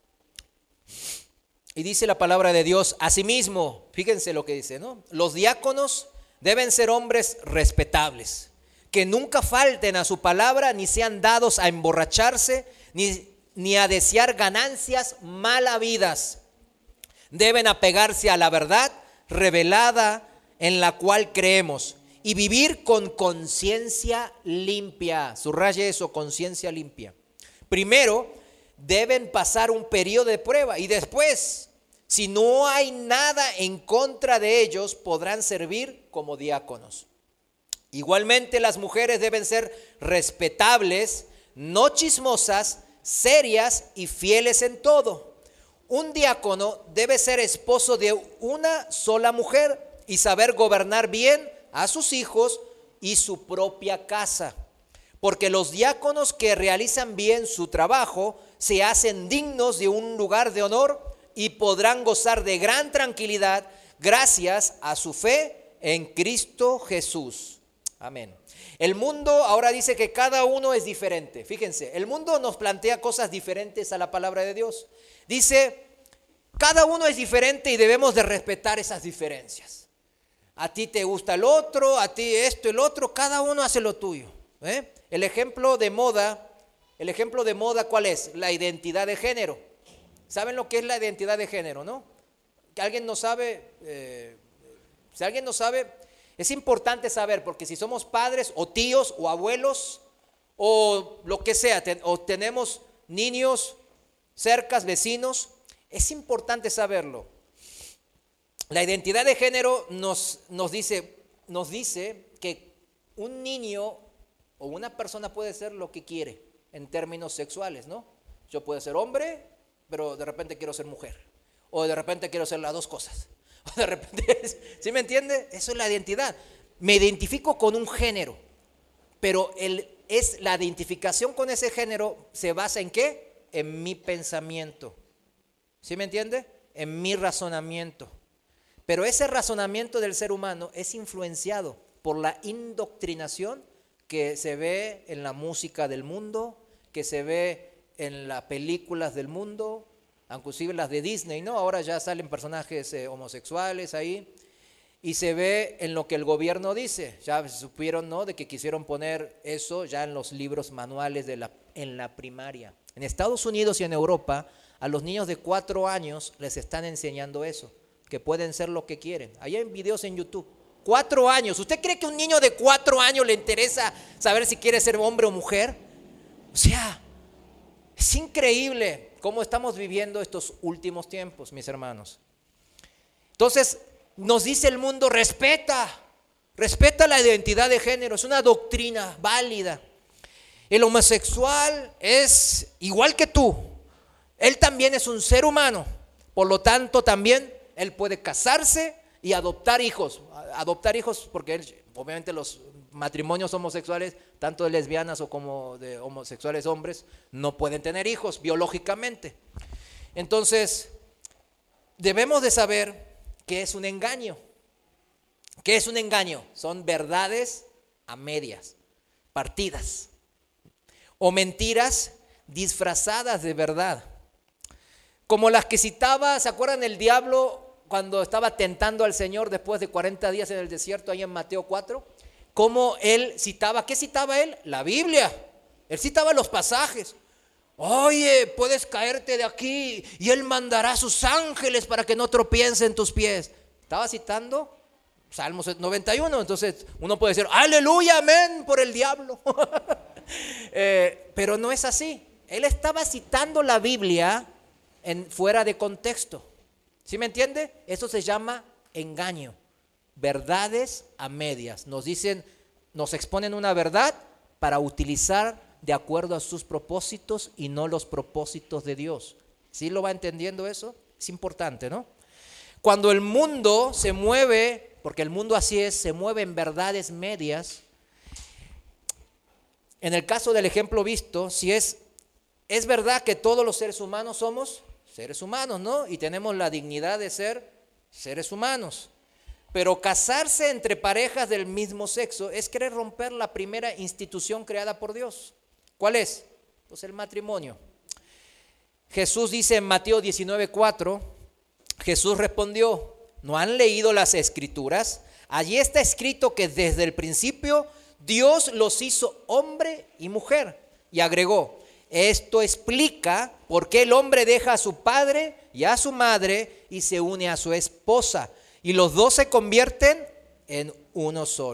A: y dice la palabra de Dios, asimismo, fíjense lo que dice, ¿no? Los diáconos deben ser hombres respetables, que nunca falten a su palabra, ni sean dados a emborracharse, ni, ni a desear ganancias mal habidas. Deben apegarse a la verdad revelada en la cual creemos y vivir con conciencia limpia. Subraye eso, conciencia limpia. Primero, deben pasar un periodo de prueba y después, si no hay nada en contra de ellos, podrán servir como diáconos. Igualmente, las mujeres deben ser respetables, no chismosas, serias y fieles en todo. Un diácono debe ser esposo de una sola mujer y saber gobernar bien a sus hijos y su propia casa. Porque los diáconos que realizan bien su trabajo se hacen dignos de un lugar de honor y podrán gozar de gran tranquilidad gracias a su fe en Cristo Jesús. Amén. El mundo ahora dice que cada uno es diferente. Fíjense, el mundo nos plantea cosas diferentes a la palabra de Dios. Dice, cada uno es diferente y debemos de respetar esas diferencias. A ti te gusta el otro, a ti esto, el otro, cada uno hace lo tuyo. ¿eh? El ejemplo de moda, el ejemplo de moda, ¿cuál es? La identidad de género. ¿Saben lo que es la identidad de género, no? ¿Que alguien no sabe? Eh, si alguien no sabe, es importante saber, porque si somos padres o tíos o abuelos o lo que sea, ten, o tenemos niños cercas, vecinos, es importante saberlo. La identidad de género nos, nos, dice, nos dice que un niño o una persona puede ser lo que quiere en términos sexuales, ¿no? Yo puedo ser hombre, pero de repente quiero ser mujer. O de repente quiero ser las dos cosas. O de repente, ¿sí me entiende? Eso es la identidad. Me identifico con un género, pero el, es, la identificación con ese género se basa ¿en qué? En mi pensamiento. ¿Sí me entiende? En mi razonamiento. Pero ese razonamiento del ser humano es influenciado por la indoctrinación que se ve en la música del mundo, que se ve en las películas del mundo, inclusive las de Disney, ¿no? Ahora ya salen personajes eh, homosexuales ahí, y se ve en lo que el gobierno dice. Ya supieron, ¿no?, de que quisieron poner eso ya en los libros manuales de la, en la primaria. En Estados Unidos y en Europa, a los niños de cuatro años les están enseñando eso, que pueden ser lo que quieren. Ahí hay videos en YouTube. Cuatro años. ¿Usted cree que a un niño de cuatro años le interesa saber si quiere ser hombre o mujer? O sea, es increíble cómo estamos viviendo estos últimos tiempos, mis hermanos. Entonces, nos dice el mundo, respeta, respeta la identidad de género, es una doctrina válida. El homosexual es igual que tú, él también es un ser humano, por lo tanto también él puede casarse y adoptar hijos, adoptar hijos porque él, obviamente los matrimonios homosexuales, tanto de lesbianas o como de homosexuales hombres, no pueden tener hijos biológicamente. Entonces, debemos de saber que es un engaño. ¿Qué es un engaño? Son verdades a medias, partidas, o mentiras disfrazadas de verdad. Como las que citaba, ¿se acuerdan el diablo cuando estaba tentando al Señor después de cuarenta días en el desierto, ahí en Mateo cuatro? Cómo él citaba, ¿qué citaba él? La Biblia. Él citaba los pasajes. Oye, puedes caerte de aquí y él mandará a sus ángeles para que no tropiecen tus pies. Estaba citando Salmos noventa y uno. Entonces uno puede decir, aleluya, amén, por el diablo. eh, pero no es así. Él estaba citando la Biblia en, fuera de contexto. ¿Sí me entiende? Eso se llama engaño. Verdades a medias. Nos dicen, nos exponen una verdad para utilizar de acuerdo a sus propósitos y no los propósitos de Dios. ¿Sí lo va entendiendo eso? Es importante, ¿no? Cuando el mundo se mueve, porque el mundo así es, se mueve en verdades medias. En el caso del ejemplo visto, si es, es verdad que todos los seres humanos somos seres humanos, ¿no? Y tenemos la dignidad de ser seres humanos. Pero casarse entre parejas del mismo sexo es querer romper la primera institución creada por Dios. ¿Cuál es? Pues el matrimonio. Jesús dice en Mateo diecinueve cuatro, Jesús respondió, ¿no han leído las Escrituras? Allí está escrito que desde el principio Dios los hizo hombre y mujer. Y agregó, esto explica por qué el hombre deja a su padre y a su madre y se une a su esposa. Y los dos se convierten en uno solo.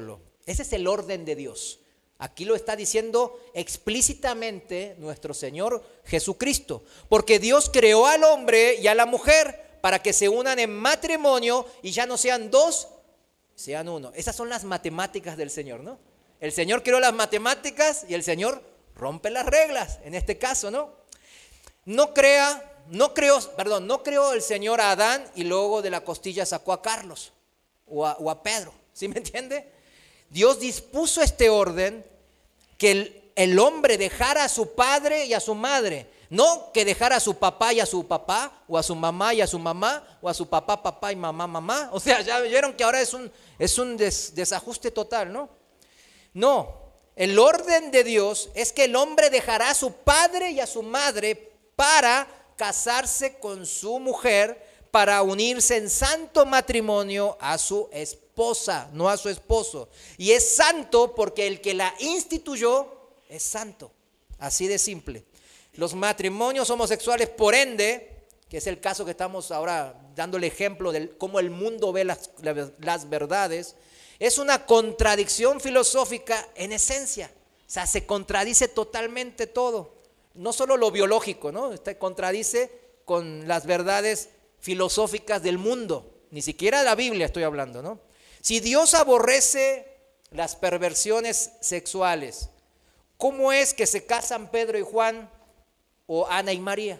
A: Ese es el orden de Dios. Aquí lo está diciendo explícitamente nuestro Señor Jesucristo. Porque Dios creó al hombre y a la mujer para que se unan en matrimonio y ya no sean dos, sean uno. Esas son las matemáticas del Señor, ¿no? El Señor creó las matemáticas y el Señor rompe las reglas, en este caso, ¿no? No crea... No creó, perdón, no creó el Señor a Adán y luego de la costilla sacó a Carlos o a, o a Pedro, ¿sí me entiende? Dios dispuso este orden, que el, el hombre dejara a su padre y a su madre, no que dejara a su papá y a su papá, o a su mamá y a su mamá, o a su papá, papá y mamá, mamá. O sea, ya vieron que ahora es un, es un des, desajuste total, ¿no? No, el orden de Dios es que el hombre dejará a su padre y a su madre para casarse con su mujer, para unirse en santo matrimonio a su esposa, no a su esposo. Y es santo porque el que la instituyó es santo, así de simple. Los matrimonios homosexuales, por ende, que es el caso que estamos ahora dando el ejemplo de cómo el mundo ve las, las verdades, es una contradicción filosófica en esencia. O sea, se contradice totalmente todo. No solo lo biológico, ¿no? Este contradice con las verdades filosóficas del mundo. Ni siquiera la Biblia estoy hablando, ¿no? Si Dios aborrece las perversiones sexuales, ¿cómo es que se casan Pedro y Juan o Ana y María?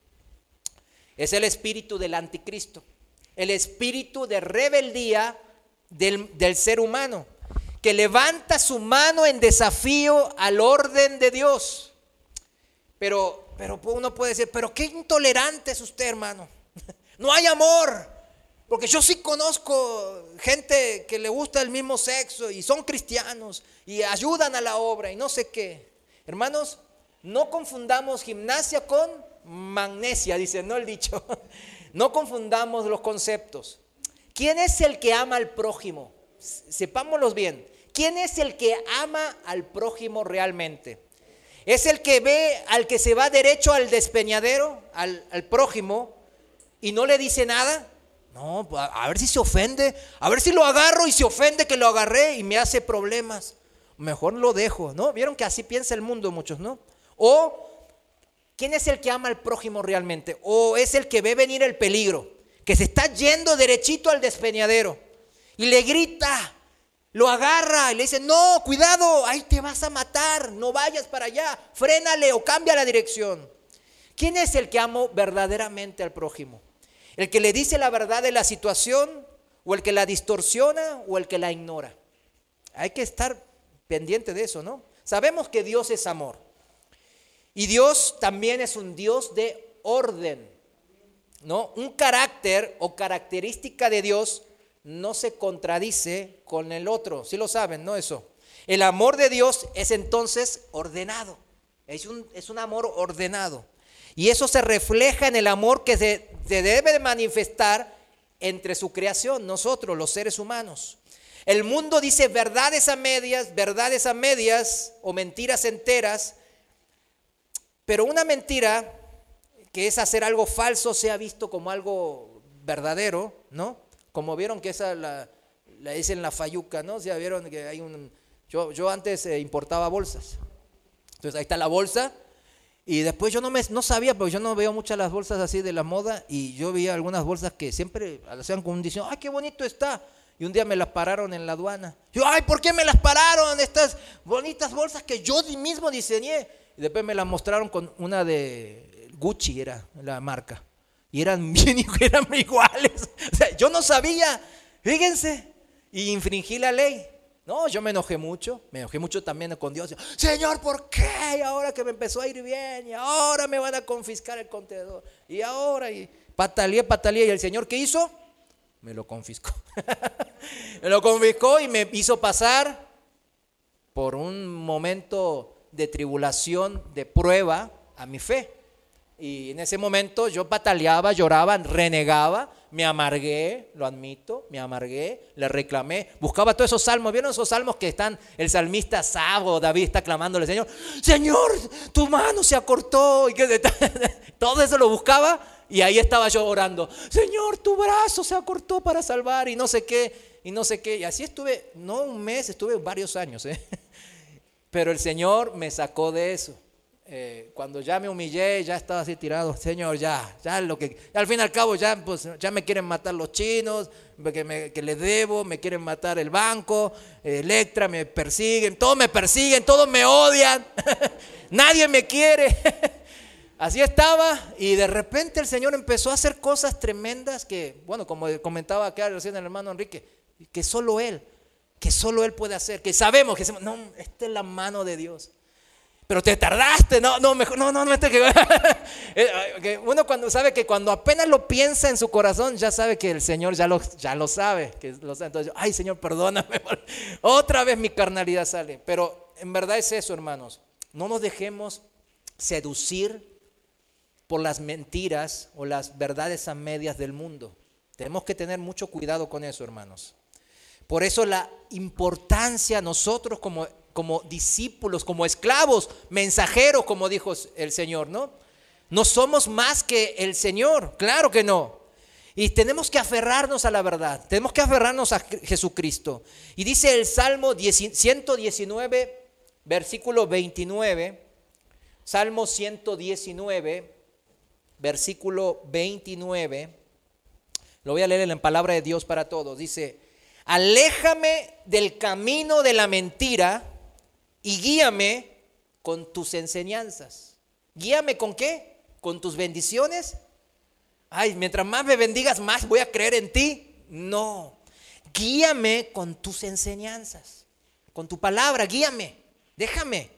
A: Es el espíritu del anticristo, el espíritu de rebeldía del, del ser humano, que levanta su mano en desafío al orden de Dios. Pero, pero uno puede decir, pero qué intolerante es usted, hermano. No hay amor, porque yo sí conozco gente que le gusta el mismo sexo y son cristianos y ayudan a la obra y no sé qué. Hermanos, no confundamos gimnasia con magnesia, dice, no el dicho. No confundamos los conceptos. ¿Quién es el que ama al prójimo? Sepámoslos bien. ¿Quién es el que ama al prójimo realmente? ¿Es el que ve al que se va derecho al despeñadero, al, al prójimo, y no le dice nada? No, a, a ver si se ofende, a ver si lo agarro y se ofende que lo agarré y me hace problemas. Mejor lo dejo, ¿no? Vieron que así piensa el mundo muchos, ¿no? O, ¿quién es el que ama al prójimo realmente? O es el que ve venir el peligro, que se está yendo derechito al despeñadero y le grita, lo agarra y le dice, no, cuidado, ahí te vas a matar, no vayas para allá, frénale o cambia la dirección. ¿Quién es el que ama verdaderamente al prójimo? ¿El que le dice la verdad de la situación, o el que la distorsiona, o el que la ignora? Hay que estar pendiente de eso, ¿no? Sabemos que Dios es amor, y Dios también es un Dios de orden, ¿no? Un carácter o característica de Dios no se contradice con el otro, ¿sí lo saben, no? Eso. El amor de Dios es entonces ordenado, es un, es un amor ordenado. Y eso se refleja en el amor que se, se debe de manifestar entre su creación, nosotros, los seres humanos. El mundo dice verdades a medias, verdades a medias o mentiras enteras, pero una mentira que es hacer algo falso sea visto como algo verdadero, ¿no? Como vieron que esa la, la dicen la fayuca, ¿no? O sea, vieron que hay un... Yo, yo antes eh, importaba bolsas. Entonces ahí está la bolsa. Y después yo no, me, no sabía, porque yo no veo muchas las bolsas así de la moda. Y yo veía algunas bolsas que siempre hacían con un diseño. ¡Ay, qué bonito está! Y un día me las pararon en la aduana. Yo, ¡ay, ¿por qué me las pararon? Estas bonitas bolsas que yo mismo diseñé. Y después me las mostraron con una de Gucci, era la marca. Y eran bien, eran iguales. O sea, yo no sabía, fíjense, y infringí la ley. No, yo me enojé mucho, me enojé mucho también con Dios. Señor, ¿por qué? Y ahora que me empezó a ir bien, y ahora me van a confiscar el contenedor. Y ahora, y pataleé, pataleé. ¿Y el Señor qué hizo? Me lo confiscó. Me lo confiscó y me hizo pasar por un momento de tribulación, de prueba a mi fe. Y en ese momento yo pataleaba, lloraba, renegaba, me amargué, lo admito, me amargué, le reclamé, buscaba todos esos salmos. ¿Vieron esos salmos que están, el salmista Sabo, David está clamándole al Señor? Señor, tu mano se acortó. Y que todo eso lo buscaba Y ahí estaba yo orando, Señor, tu brazo se acortó para salvar y no sé qué, y no sé qué. Y así estuve, no un mes, estuve varios años, ¿eh? Pero el Señor me sacó de eso. Eh, cuando ya me humillé, ya estaba así tirado, Señor, ya, ya lo que, al fin y al cabo ya, pues, ya me quieren matar los chinos, que, me, que les debo, me quieren matar el banco, Electra, me persiguen, todos me persiguen, todos me odian, nadie me quiere. Así estaba y de repente el Señor empezó a hacer cosas tremendas que, bueno, como comentaba acá recién el hermano Enrique, que solo Él, que solo Él puede hacer, que sabemos que no, esta es la mano de Dios. Pero te tardaste, no, no, mejor, no, no, no, este que uno cuando sabe que cuando apenas lo piensa en su corazón, ya sabe que el Señor ya lo, ya lo sabe, que lo sabe. Entonces, ay Señor, perdóname, otra vez mi carnalidad sale. Pero en verdad es eso, hermanos, no nos dejemos seducir por las mentiras o las verdades a medias del mundo. Tenemos que tener mucho cuidado con eso, hermanos. Por eso la importancia nosotros como como discípulos, como esclavos, mensajeros, como dijo el Señor, ¿no? No somos más que el Señor, claro que no. Y tenemos que aferrarnos a la verdad, tenemos que aferrarnos a Jesucristo. Y dice el Salmo ciento diecinueve, versículo veintinueve, Salmo ciento diecinueve, versículo veintinueve, lo voy a leer en la palabra de Dios para todos. Dice, aléjame del camino de la mentira y guíame con tus enseñanzas. ¿Guíame con qué? ¿Con tus bendiciones? Ay, mientras más me bendigas, más voy a creer en ti. No, guíame con tus enseñanzas, con tu palabra, guíame, déjame.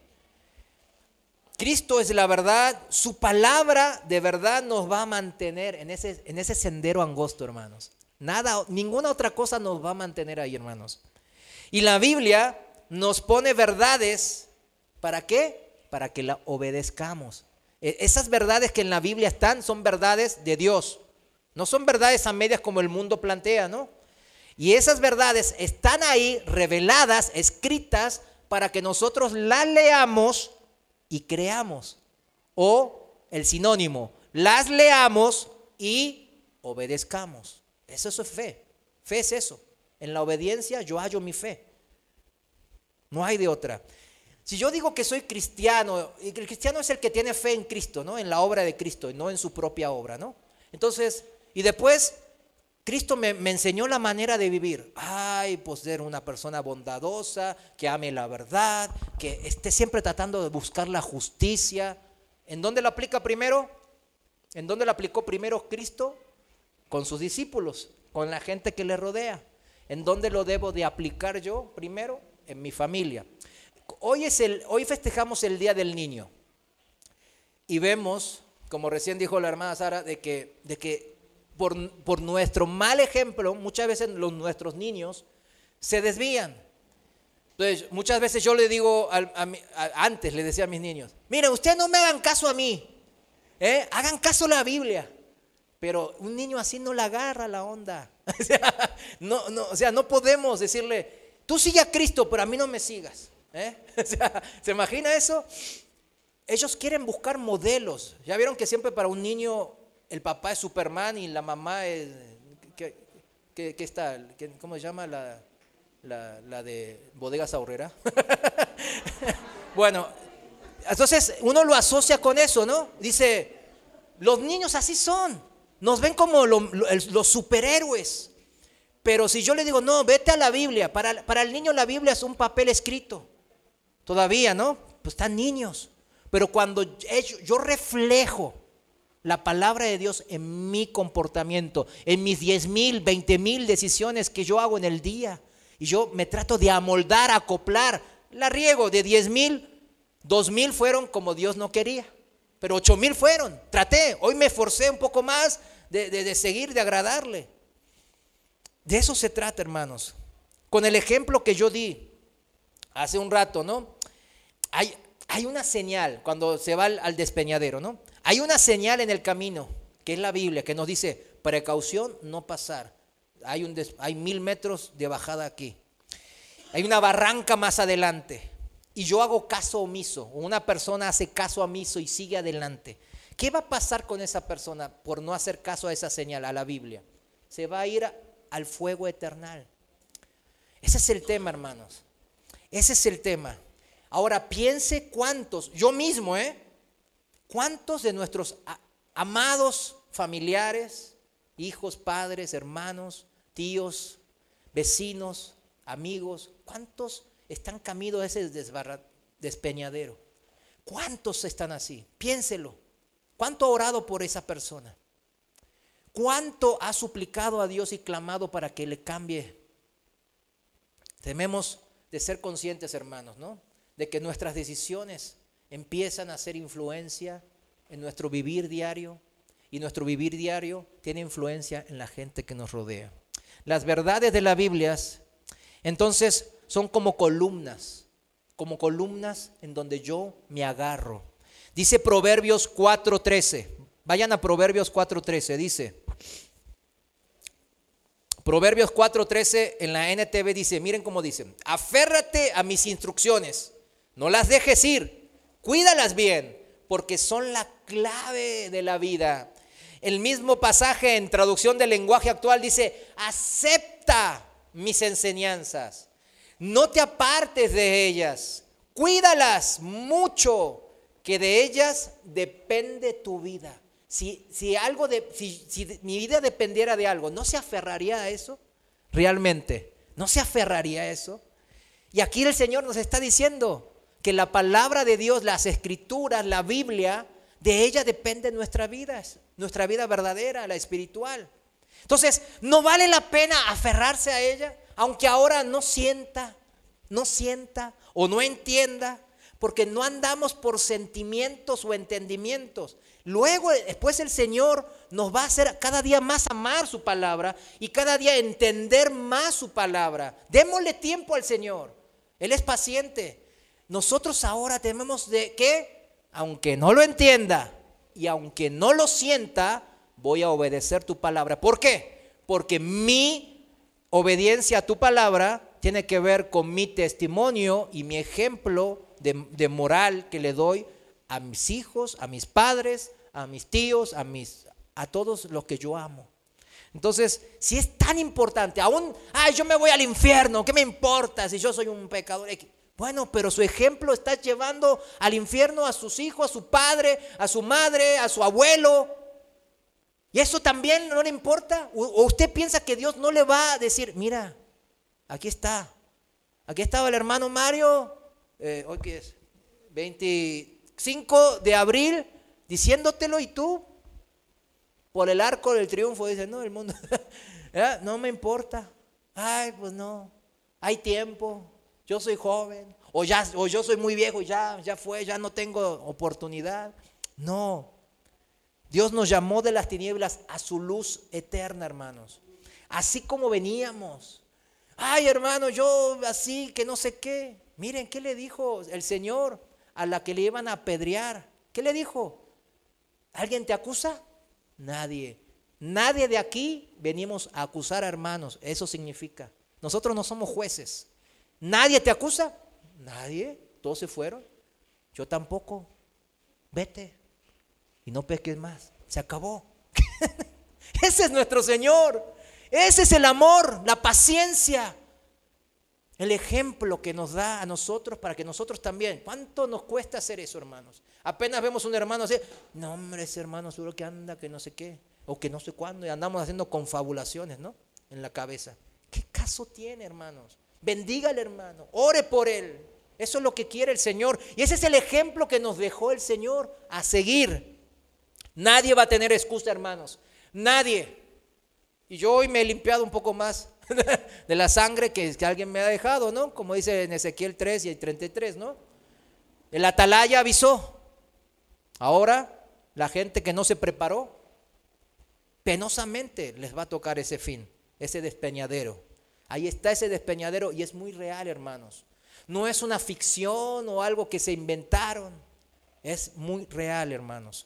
A: Cristo es la verdad, su palabra de verdad nos va a mantener en ese, en ese sendero angosto, hermanos. Nada, ninguna otra cosa nos va a mantener ahí, hermanos. Y la Biblia nos pone verdades, ¿para qué? Para que la obedezcamos. Esas verdades que en la Biblia están son verdades de Dios. No son verdades a medias como el mundo plantea, ¿no? Y esas verdades están ahí reveladas, escritas, para que nosotros las leamos y creamos. O el sinónimo, las leamos y obedezcamos. Eso, eso es fe. Fe es eso. En la obediencia yo hallo mi fe. No hay de otra. Si yo digo que soy cristiano, el cristiano es el que tiene fe en Cristo, ¿no? En la obra de Cristo y no en su propia obra, ¿no? Entonces, y después Cristo me, me enseñó la manera de vivir. Ay, pues ser una persona bondadosa, que ame la verdad, que esté siempre tratando de buscar la justicia. ¿En dónde lo aplica primero? ¿En dónde lo aplicó primero Cristo? Con sus discípulos, con la gente que le rodea. ¿En dónde lo debo de aplicar yo primero? En mi familia. Hoy, es el, hoy festejamos el Día del Niño y vemos, como recién dijo la hermana Sara, de que, de que por, por nuestro mal ejemplo, muchas veces los, nuestros niños se desvían. Entonces, muchas veces yo le digo, a, a, a, antes le decía a mis niños, miren, ustedes no me hagan caso a mí, ¿eh? Hagan caso a la Biblia. Pero un niño así no le agarra la onda. O sea, no, no, o sea, no podemos decirle, tú sigue a Cristo, pero a mí no me sigas. ¿Eh? O sea, ¿se imagina eso? Ellos quieren buscar modelos. Ya vieron que siempre para un niño el papá es Superman y la mamá es, ¿qué, qué, qué está? ¿Qué, ¿Cómo se llama la, la, la de Bodegas Aurrera? Bueno, entonces uno lo asocia con eso, ¿no? Dice, los niños así son, nos ven como lo, lo, los superhéroes. Pero si yo le digo, no, vete a la Biblia, para, para el niño la Biblia es un papel escrito. Todavía, ¿no? Pues están niños. Pero cuando yo, yo reflejo la palabra de Dios en mi comportamiento, en mis diez mil, veinte mil decisiones que yo hago en el día, y yo me trato de amoldar, acoplar, la riego de diez mil, dos mil fueron como Dios no quería, pero ocho mil fueron. Traté, hoy me esforcé un poco más de, de, de seguir, de agradarle. De eso se trata, hermanos. Con el ejemplo que yo di hace un rato, ¿no? Hay, hay una señal cuando se va al, al despeñadero, ¿no? Hay una señal en el camino, que es la Biblia, que nos dice, precaución, no pasar. Hay, un des, hay mil metros de bajada aquí. Hay una barranca más adelante. Y yo hago caso omiso, o una persona hace caso omiso y sigue adelante. ¿qué va a pasar con esa persona por no hacer caso a esa señal, a la Biblia? Se va a ir a, al fuego eternal. Ese es el tema, hermanos. Ese es el tema. Ahora piense cuántos, yo mismo, ¿eh? ¿Cuántos de nuestros a, amados familiares, hijos, padres, hermanos, tíos, vecinos, amigos, cuántos están camino a ese desbarra, despeñadero? ¿Cuántos están así? Piénselo. ¿Cuánto ha orado por esa persona? ¿Cuánto ha suplicado a Dios y clamado para que le cambie? Tememos de ser conscientes, hermanos, ¿no? De que nuestras decisiones empiezan a hacer influencia en nuestro vivir diario, y nuestro vivir diario tiene influencia en la gente que nos rodea. Las verdades de la Biblia, entonces, son como columnas, como columnas en donde yo me agarro. Dice Proverbios cuatro trece. Vayan a Proverbios cuatro trece, dice. Proverbios cuatro trece en la N T V dice, miren cómo dice: aférrate a mis instrucciones, no las dejes ir, cuídalas bien, porque son la clave de la vida. El mismo pasaje en traducción del lenguaje actual dice: acepta mis enseñanzas, no te apartes de ellas, cuídalas mucho, que de ellas depende tu vida. Si, si, algo de, si, si mi vida dependiera de algo, ¿no se aferraría a eso? Realmente, ¿no se aferraría a eso? Y aquí el Señor nos está diciendo que la palabra de Dios, las escrituras, la Biblia, de ella depende nuestra vida, nuestra vida verdadera, la espiritual. Entonces, no vale la pena aferrarse a ella, aunque ahora no sienta, no sienta o no entienda, porque no andamos por sentimientos o entendimientos. Luego, después el Señor nos va a hacer cada día más amar su palabra y cada día entender más su palabra. Démosle tiempo al Señor. Él es paciente. Nosotros ahora tenemos de que, aunque no lo entienda y aunque no lo sienta, voy a obedecer tu palabra. ¿Por qué? Porque mi obediencia a tu palabra tiene que ver con mi testimonio y mi ejemplo de, de moral que le doy a mis hijos, a mis padres, a mis tíos, a, mis, a todos los que yo amo. Entonces, si es tan importante, aún, ay, yo me voy al infierno, ¿qué me importa si yo soy un pecador? Bueno, pero su ejemplo está llevando al infierno a sus hijos, a su padre, a su madre, a su abuelo. ¿Y eso también no le importa? ¿O usted piensa que Dios no le va a decir, mira, aquí está, aquí estaba el hermano Mario, eh, ¿hoy qué es? veinticinco de abril, diciéndotelo, y tú, por el arco del triunfo, dices, no, el mundo, no me importa, ay, pues no, hay tiempo, yo soy joven, o, ya, o yo soy muy viejo, ya, ya fue, ya no tengo oportunidad. No, Dios nos llamó de las tinieblas a su luz eterna, hermanos, así como veníamos. Ay, hermano, yo así que no sé qué. Miren, ¿qué le dijo el Señor a la que le iban a apedrear? ¿Qué le dijo? ¿Alguien te acusa? Nadie. Nadie de aquí venimos a acusar a hermanos. Eso significa. Nosotros no somos jueces. ¿Nadie te acusa? Nadie. Todos se fueron. Yo tampoco. Vete y no peques más. Se acabó. Ese es nuestro Señor. Ese es el amor, la paciencia, el ejemplo que nos da a nosotros para que nosotros también. ¿Cuánto nos cuesta hacer eso, hermanos? Apenas vemos un hermano así, no, hombre, ese hermano seguro que anda, que no sé qué, o que no sé cuándo, y andamos haciendo confabulaciones, ¿no? En la cabeza. ¿Qué caso tiene, hermanos? Bendiga al hermano, ore por él. Eso es lo que quiere el Señor. Y ese es el ejemplo que nos dejó el Señor a seguir. Nadie va a tener excusa, hermanos. Nadie. Y yo hoy me he limpiado un poco más de la sangre que, que alguien me ha dejado, ¿no? Como dice en Ezequiel tres y treinta y tres, ¿no? El atalaya avisó. Ahora, la gente que no se preparó, penosamente les va a tocar ese fin, ese despeñadero. Ahí está ese despeñadero y es muy real, hermanos. No es una ficción o algo que se inventaron. Es muy real, hermanos.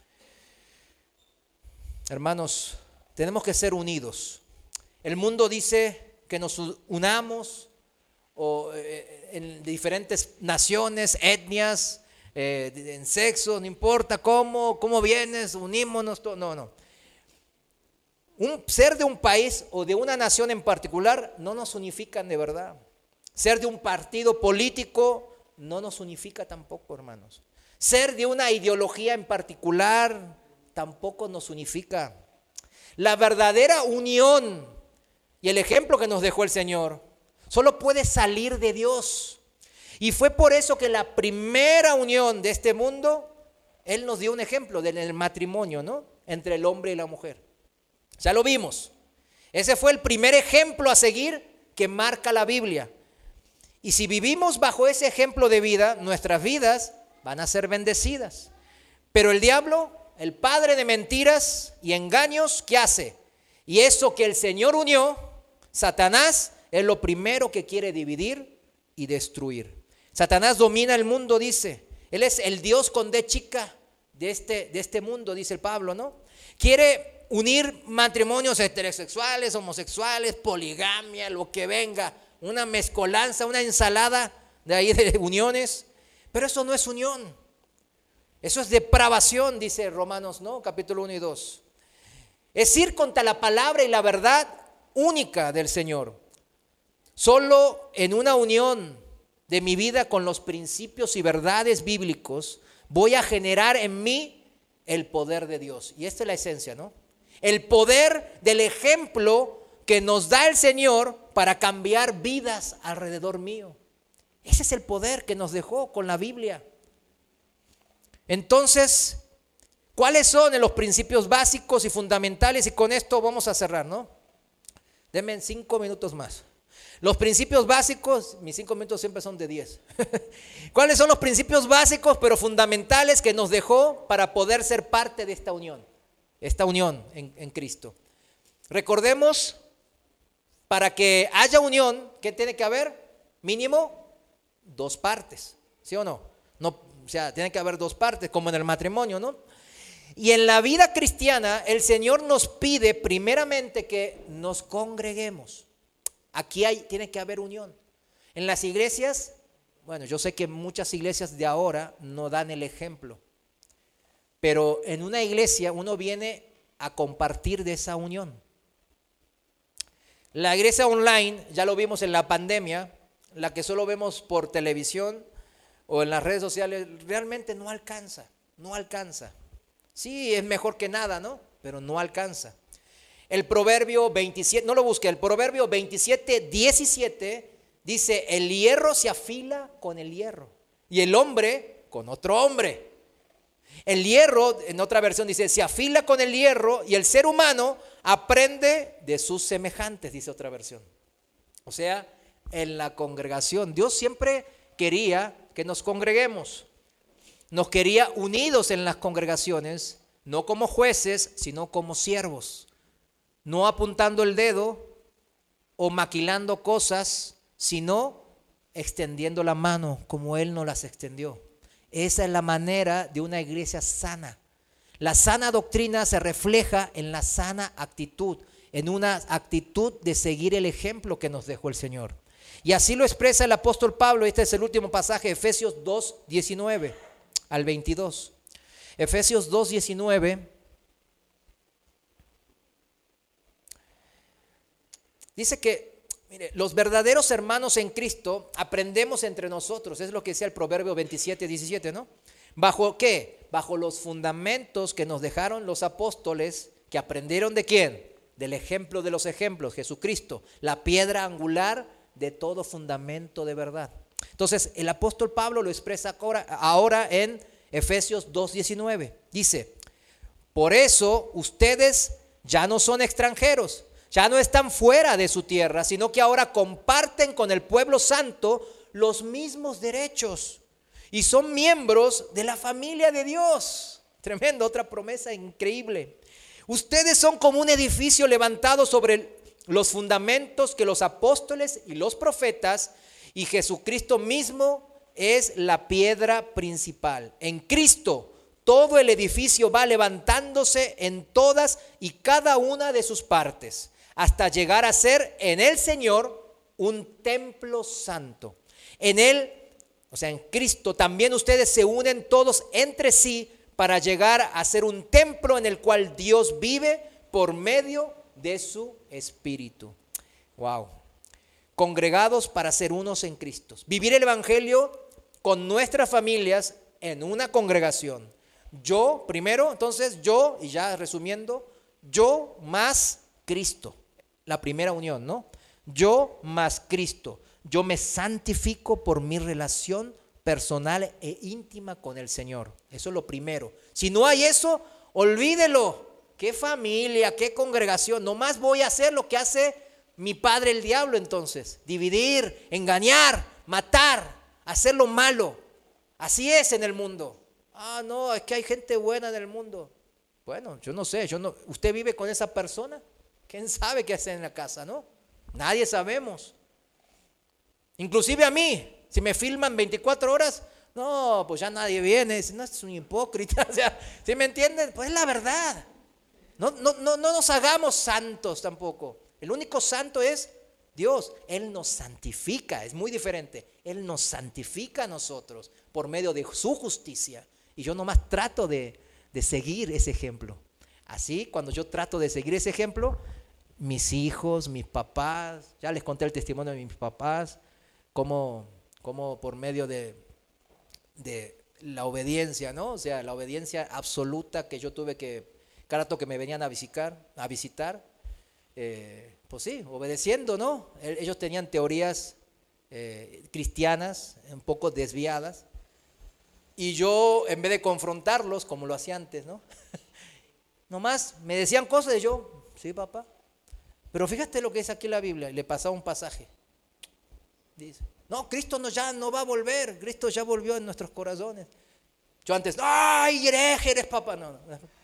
A: Hermanos, tenemos que ser unidos. El mundo dice que nos unamos o, eh, en diferentes naciones, etnias, eh, en sexo, no importa cómo, cómo vienes, unímonos, todo. No, no. Un, ser de un país o de una nación en particular no nos unifican de verdad. Ser de un partido político no nos unifica tampoco, hermanos. Ser de una ideología en particular tampoco nos unifica. La verdadera unión y el ejemplo que nos dejó el Señor solo puede salir de Dios. Y fue por eso que la primera unión de este mundo, Él nos dio un ejemplo del matrimonio, ¿no? Entre el hombre y la mujer. Ya lo vimos. Ese fue el primer ejemplo a seguir que marca la Biblia. Y si vivimos bajo ese ejemplo de vida, nuestras vidas van a ser bendecidas. Pero el diablo, el padre de mentiras y engaños, ¿qué hace? Y eso que el Señor unió, Satanás, es lo primero que quiere dividir y destruir. Satanás domina el mundo, dice. Él es el Dios con D chica de este, de este mundo, dice el Pablo, ¿no? Quiere unir matrimonios heterosexuales, homosexuales, poligamia, lo que venga, una mezcolanza, una ensalada de ahí de uniones. Pero eso no es unión. Eso es depravación, dice Romanos, ¿no? Capítulo uno y dos. Es ir contra la palabra y la verdad única del Señor. Solo en una unión de mi vida con los principios y verdades bíblicos voy a generar en mí el poder de Dios. Y esta es la esencia, ¿no? El poder del ejemplo que nos da el Señor para cambiar vidas alrededor mío. Ese es el poder que nos dejó con la Biblia. Entonces, ¿cuáles son los principios básicos y fundamentales? Y con esto vamos a cerrar, ¿no? Denme cinco minutos más. Los principios básicos, mis cinco minutos siempre son de diez. ¿Cuáles son los principios básicos pero fundamentales que nos dejó para poder ser parte de esta unión? Esta unión en, en Cristo. Recordemos, para que haya unión, ¿qué tiene que haber? Mínimo dos partes, ¿sí o no? No, o sea, tiene que haber dos partes, como en el matrimonio, ¿no? Y en la vida cristiana, el Señor nos pide primeramente que nos congreguemos. Aquí hay, tiene que haber unión. En las iglesias, bueno, yo sé que muchas iglesias de ahora no dan el ejemplo, pero en una iglesia uno viene a compartir de esa unión. La iglesia online, ya lo vimos en la pandemia, la que solo vemos por televisión o en las redes sociales, realmente no alcanza, no alcanza. Sí, es mejor que nada, ¿no? Pero no alcanza. El proverbio veintisiete, no lo busqué, el proverbio veintisiete, diecisiete dice: el hierro se afila con el hierro y el hombre con otro hombre. El hierro, en otra versión dice, se afila con el hierro y el ser humano aprende de sus semejantes, dice otra versión. O sea, en la congregación, Dios siempre quería que nos congreguemos. Nos quería unidos en las congregaciones, no como jueces, sino como siervos. No apuntando el dedo o maquilando cosas, sino extendiendo la mano como Él nos las extendió. Esa es la manera de una iglesia sana. La sana doctrina se refleja en la sana actitud, en una actitud de seguir el ejemplo que nos dejó el Señor. Y así lo expresa el apóstol Pablo. Este es el último pasaje, Efesios dos, diecinueve al veintidós. Efesios dos, diecinueve. Dice que, mire, los verdaderos hermanos en Cristo aprendemos entre nosotros. Es lo que decía el proverbio veintisiete, diecisiete, ¿no? ¿Bajo qué? Bajo los fundamentos que nos dejaron los apóstoles, que aprendieron ¿de quién? Del ejemplo de los ejemplos, Jesucristo, la piedra angular de todo fundamento de verdad. Entonces, el apóstol Pablo lo expresa ahora, ahora en Efesios dos, diecinueve. Dice: por eso ustedes ya no son extranjeros, ya no están fuera de su tierra, sino que ahora comparten con el pueblo santo los mismos derechos y son miembros de la familia de Dios. Tremendo, otra promesa increíble. Ustedes son como un edificio levantado sobre los fundamentos que los apóstoles y los profetas, y Jesucristo mismo es la piedra principal. En Cristo todo el edificio va levantándose en todas y cada una de sus partes, hasta llegar a ser en el Señor un templo santo. En Él, o sea, en Cristo, también ustedes se unen todos entre sí para llegar a ser un templo en el cual Dios vive por medio de su Espíritu. Wow. Congregados para ser unos en Cristo. Vivir el Evangelio con nuestras familias en una congregación. Yo, primero, entonces yo, y ya resumiendo, yo más Cristo. La primera unión, ¿no? Yo más Cristo. Yo me santifico por mi relación personal e íntima con el Señor. Eso es lo primero. Si no hay eso, olvídelo. ¿Qué familia, qué congregación? Nomás voy a hacer lo que hace mi padre el diablo entonces. Dividir, engañar, matar, hacer lo malo. Así es en el mundo. Ah, no, es que hay gente buena en el mundo. Bueno, yo no sé, yo no, ¿usted vive con esa persona? ¿Quién sabe qué hace en la casa, no? Nadie sabemos. Inclusive a mí, si me filman veinticuatro horas, no, pues ya nadie viene. No, es un hipócrita. O sea, ¿sí me entienden? Pues es la verdad. No, no, no, no nos hagamos santos tampoco. El único santo es Dios. Él nos santifica, es muy diferente. Él nos santifica a nosotros por medio de su justicia. Y yo nomás trato de, de seguir ese ejemplo. Así, cuando yo trato de seguir ese ejemplo, mis hijos, mis papás, ya les conté el testimonio de mis papás, cómo, cómo por medio de, de la obediencia, ¿no? O sea, la obediencia absoluta que yo tuve que, cada rato que me venían a visitar, a visitar, eh, pues sí, obedeciendo, ¿no? Ellos tenían teorías eh, cristianas un poco desviadas y yo, en vez de confrontarlos como lo hacía antes, ¿no? Nomás me decían cosas y yo, sí, papá, pero fíjate lo que dice aquí la Biblia. Y le pasaba un pasaje. Dice, no, Cristo no, ya no va a volver, Cristo ya volvió en nuestros corazones. Yo antes, ay, hereje eres, papá. No, no.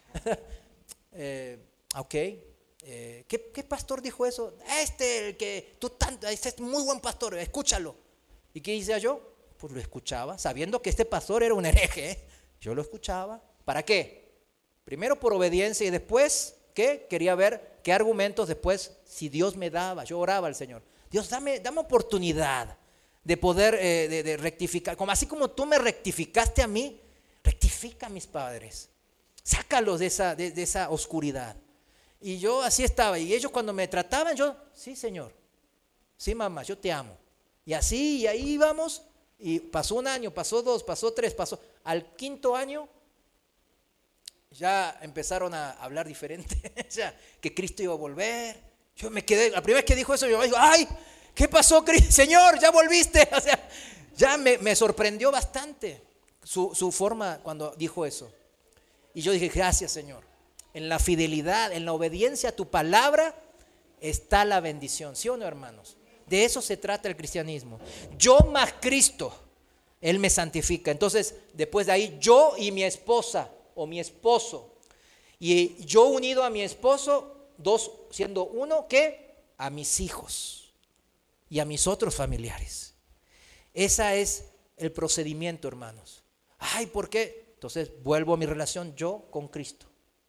A: eh, ok, eh, ¿qué, ¿qué pastor dijo eso? Este, el que tú tanto, este es muy buen pastor, escúchalo. ¿Y qué hice yo? Pues lo escuchaba, sabiendo que este pastor era un hereje. ¿eh? Yo lo escuchaba. ¿Para qué? Primero por obediencia y después, ¿qué? Quería ver qué argumentos después, si Dios me daba. Yo oraba al Señor. Dios, dame, dame oportunidad de poder eh, de, de rectificar. Como, así como tú me rectificaste a mí, rectifica a mis padres. Sácalos de esa, de, de esa oscuridad. Y yo así estaba. Y ellos cuando me trataban, yo, sí, Señor. Sí, mamá, yo te amo. Y así, y ahí íbamos. Y pasó un año, pasó dos, pasó tres, pasó. Al quinto año, ya empezaron a hablar diferente. O sea, que Cristo iba a volver. Yo me quedé, la primera vez que dijo eso, yo digo, ay, ¿qué pasó, Cristo? Señor, ya volviste. O sea, ya me, me sorprendió bastante su, su forma cuando dijo eso. Y yo dije, gracias, Señor. En la fidelidad, en la obediencia a tu palabra está la bendición. ¿Sí o no, hermanos? De eso se trata el cristianismo. Yo más Cristo, Él me santifica. Entonces, después de ahí, yo y mi esposa o mi esposo. Y yo unido a mi esposo, dos siendo uno, ¿qué? A mis hijos y a mis otros familiares. Ese es el procedimiento, hermanos. Ay, ¿por qué? Entonces vuelvo a mi relación yo con Cristo.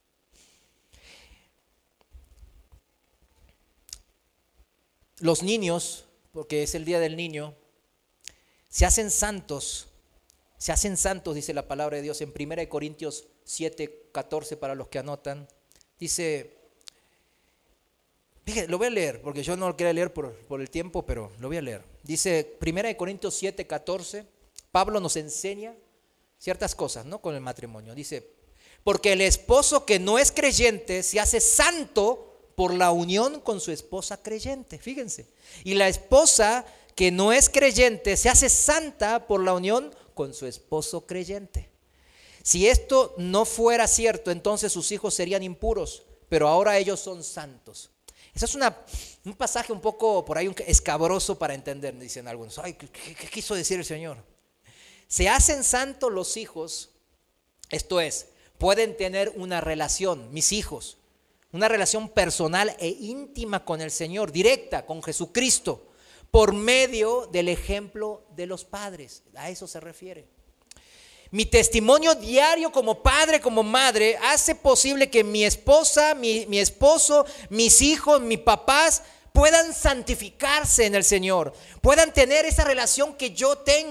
A: Los niños, porque es el día del niño, se hacen santos, se hacen santos, dice la palabra de Dios en primera de Corintios siete, catorce, para los que anotan. Dice, fíjate, lo voy a leer, porque yo no lo quería leer por, por el tiempo, pero lo voy a leer. Dice primera de Corintios siete, catorce, Pablo nos enseña ciertas cosas, ¿no? Con el matrimonio. Dice, porque el esposo que no es creyente se hace santo por la unión con su esposa creyente, fíjense. Y la esposa que no es creyente se hace santa por la unión con su esposo creyente. Si esto no fuera cierto, entonces sus hijos serían impuros, pero ahora ellos son santos. Eso es una, un pasaje un poco por ahí un escabroso para entender, dicen algunos. Ay, ¿qué, qué, qué quiso decir el Señor? Se hacen santos los hijos, esto es, pueden tener una relación, mis hijos, una relación personal e íntima con el Señor, directa, con Jesucristo, por medio del ejemplo de los padres. A eso se refiere. Mi testimonio diario como padre, como madre, hace posible que mi esposa, mi, mi esposo, mis hijos, mis papás puedan santificarse en el Señor, puedan tener esa relación que yo tengo,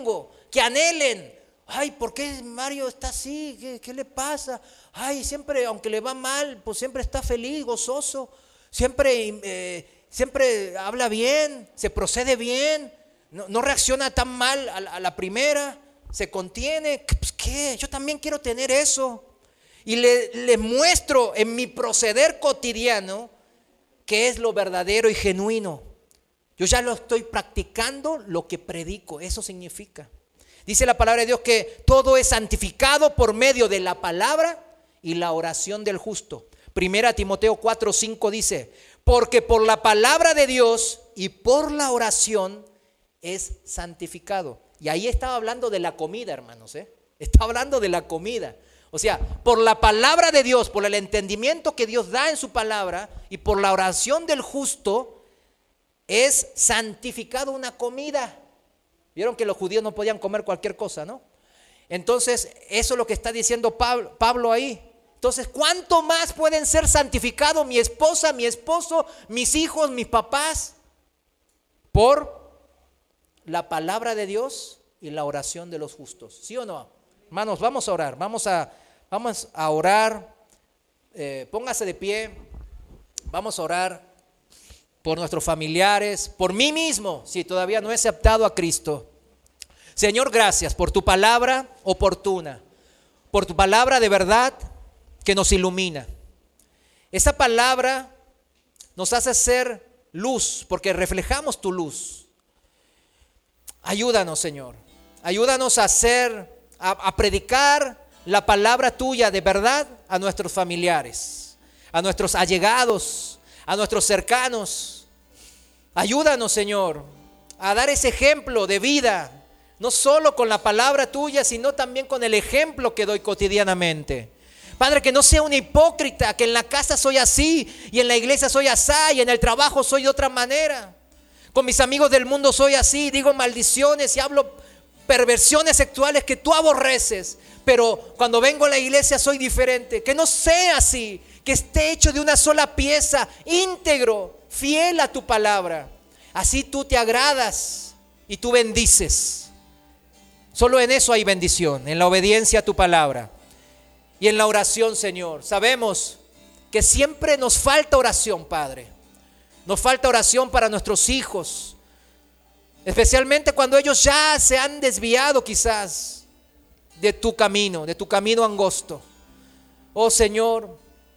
A: que anhelen. Ay, ¿por qué Mario está así? ¿Qué, qué le pasa? Ay, siempre, aunque le va mal, pues siempre está feliz, gozoso. Siempre, eh, siempre habla bien, se procede bien. No, no reacciona tan mal a la, a la primera. Se contiene. Pues, ¿qué? Yo también quiero tener eso. Y le, le muestro en mi proceder cotidiano que es lo verdadero y genuino. Yo ya lo estoy practicando, lo que predico. Eso significa. Dice la palabra de Dios que todo es santificado por medio de la palabra y la oración del justo. Primera Timoteo cuatro cinco dice, porque por la palabra de Dios y por la oración es santificado. Y ahí estaba hablando de la comida, hermanos, ¿eh? Está hablando de la comida. O sea, por la palabra de Dios, por el entendimiento que Dios da en su palabra y por la oración del justo es santificado una comida. Vieron que los judíos no podían comer cualquier cosa, ¿no? Entonces, eso es lo que está diciendo Pablo, Pablo ahí. Entonces, ¿cuánto más pueden ser santificados mi esposa, mi esposo, mis hijos, mis papás? Por la palabra de Dios y la oración de los justos. ¿Sí o no? Hermanos, vamos a orar, vamos a, vamos a orar. Eh, póngase de pie, vamos a orar por nuestros familiares, por mí mismo, si todavía no he aceptado a Cristo. Señor, gracias por tu palabra oportuna, por tu palabra de verdad que nos ilumina. Esa palabra nos hace ser luz, porque reflejamos tu luz. Ayúdanos, Señor, ayúdanos a hacer, a, a predicar la palabra tuya de verdad a nuestros familiares, a nuestros allegados, a nuestros cercanos. Ayúdanos, Señor, a dar ese ejemplo de vida, no solo con la palabra tuya, sino también con el ejemplo que doy cotidianamente. Padre, que no sea un hipócrita, que en la casa soy así, y en la iglesia soy así, y en el trabajo soy de otra manera. Con mis amigos del mundo soy así, digo maldiciones y hablo perversiones sexuales que tú aborreces, pero cuando vengo a la iglesia soy diferente. Que no sea así, que esté hecho de una sola pieza, íntegro, fiel a tu palabra. Así tú te agradas y tú bendices. Solo en eso hay bendición, en la obediencia a tu palabra y en la oración, Señor. Sabemos que siempre nos falta oración, Padre. Nos falta oración para nuestros hijos, especialmente cuando ellos ya se han desviado quizás de tu camino, de tu camino angosto. Oh Señor,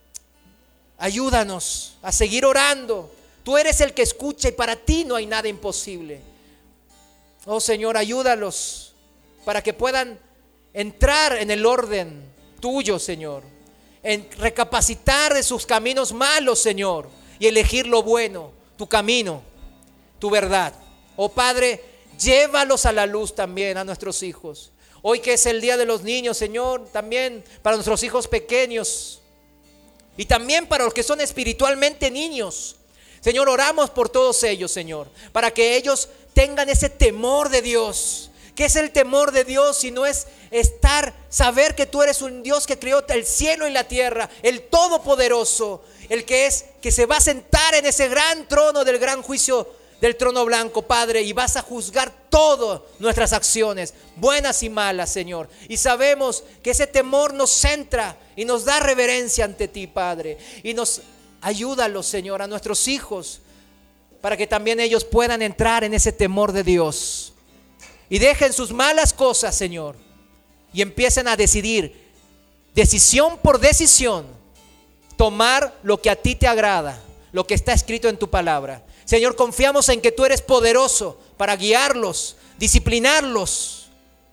A: ayúdanos a seguir orando. Tú eres el que escucha y para ti no hay nada imposible. Oh Señor, ayúdalos para que puedan entrar en el orden tuyo, Señor, en recapacitar de sus caminos malos, Señor, y elegir lo bueno, tu camino, tu verdad. Oh Padre, llévalos a la luz también a nuestros hijos. Hoy que es el día de los niños, Señor, también para nuestros hijos pequeños y también para los que son espiritualmente niños. Señor, oramos por todos ellos, Señor, para que ellos tengan ese temor de Dios. ¿Qué es el temor de Dios si no es estar, saber que tú eres un Dios que creó el cielo y la tierra, el Todopoderoso, el que es, que se va a sentar en ese gran trono del gran juicio del trono blanco, Padre, y vas a juzgar todas nuestras acciones, buenas y malas, Señor. Y sabemos que ese temor nos centra y nos da reverencia ante ti, Padre, y nos ayúdalos, Señor, a nuestros hijos, para que también ellos puedan entrar en ese temor de Dios. Y dejen sus malas cosas, Señor, y empiecen a decidir, decisión por decisión, tomar lo que a ti te agrada, lo que está escrito en tu palabra. Señor, confiamos en que tú eres poderoso para guiarlos, disciplinarlos,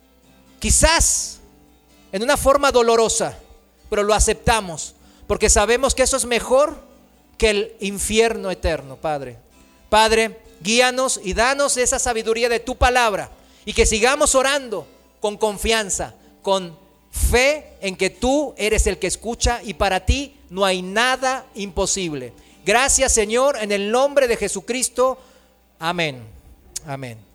A: quizás en una forma dolorosa, pero lo aceptamos, porque sabemos que eso es mejor que el infierno eterno, Padre. Padre, guíanos y danos esa sabiduría de tu palabra. Y que sigamos orando con confianza, con fe en que tú eres el que escucha y para ti no hay nada imposible. Gracias, Señor, en el nombre de Jesucristo. Amén. Amén.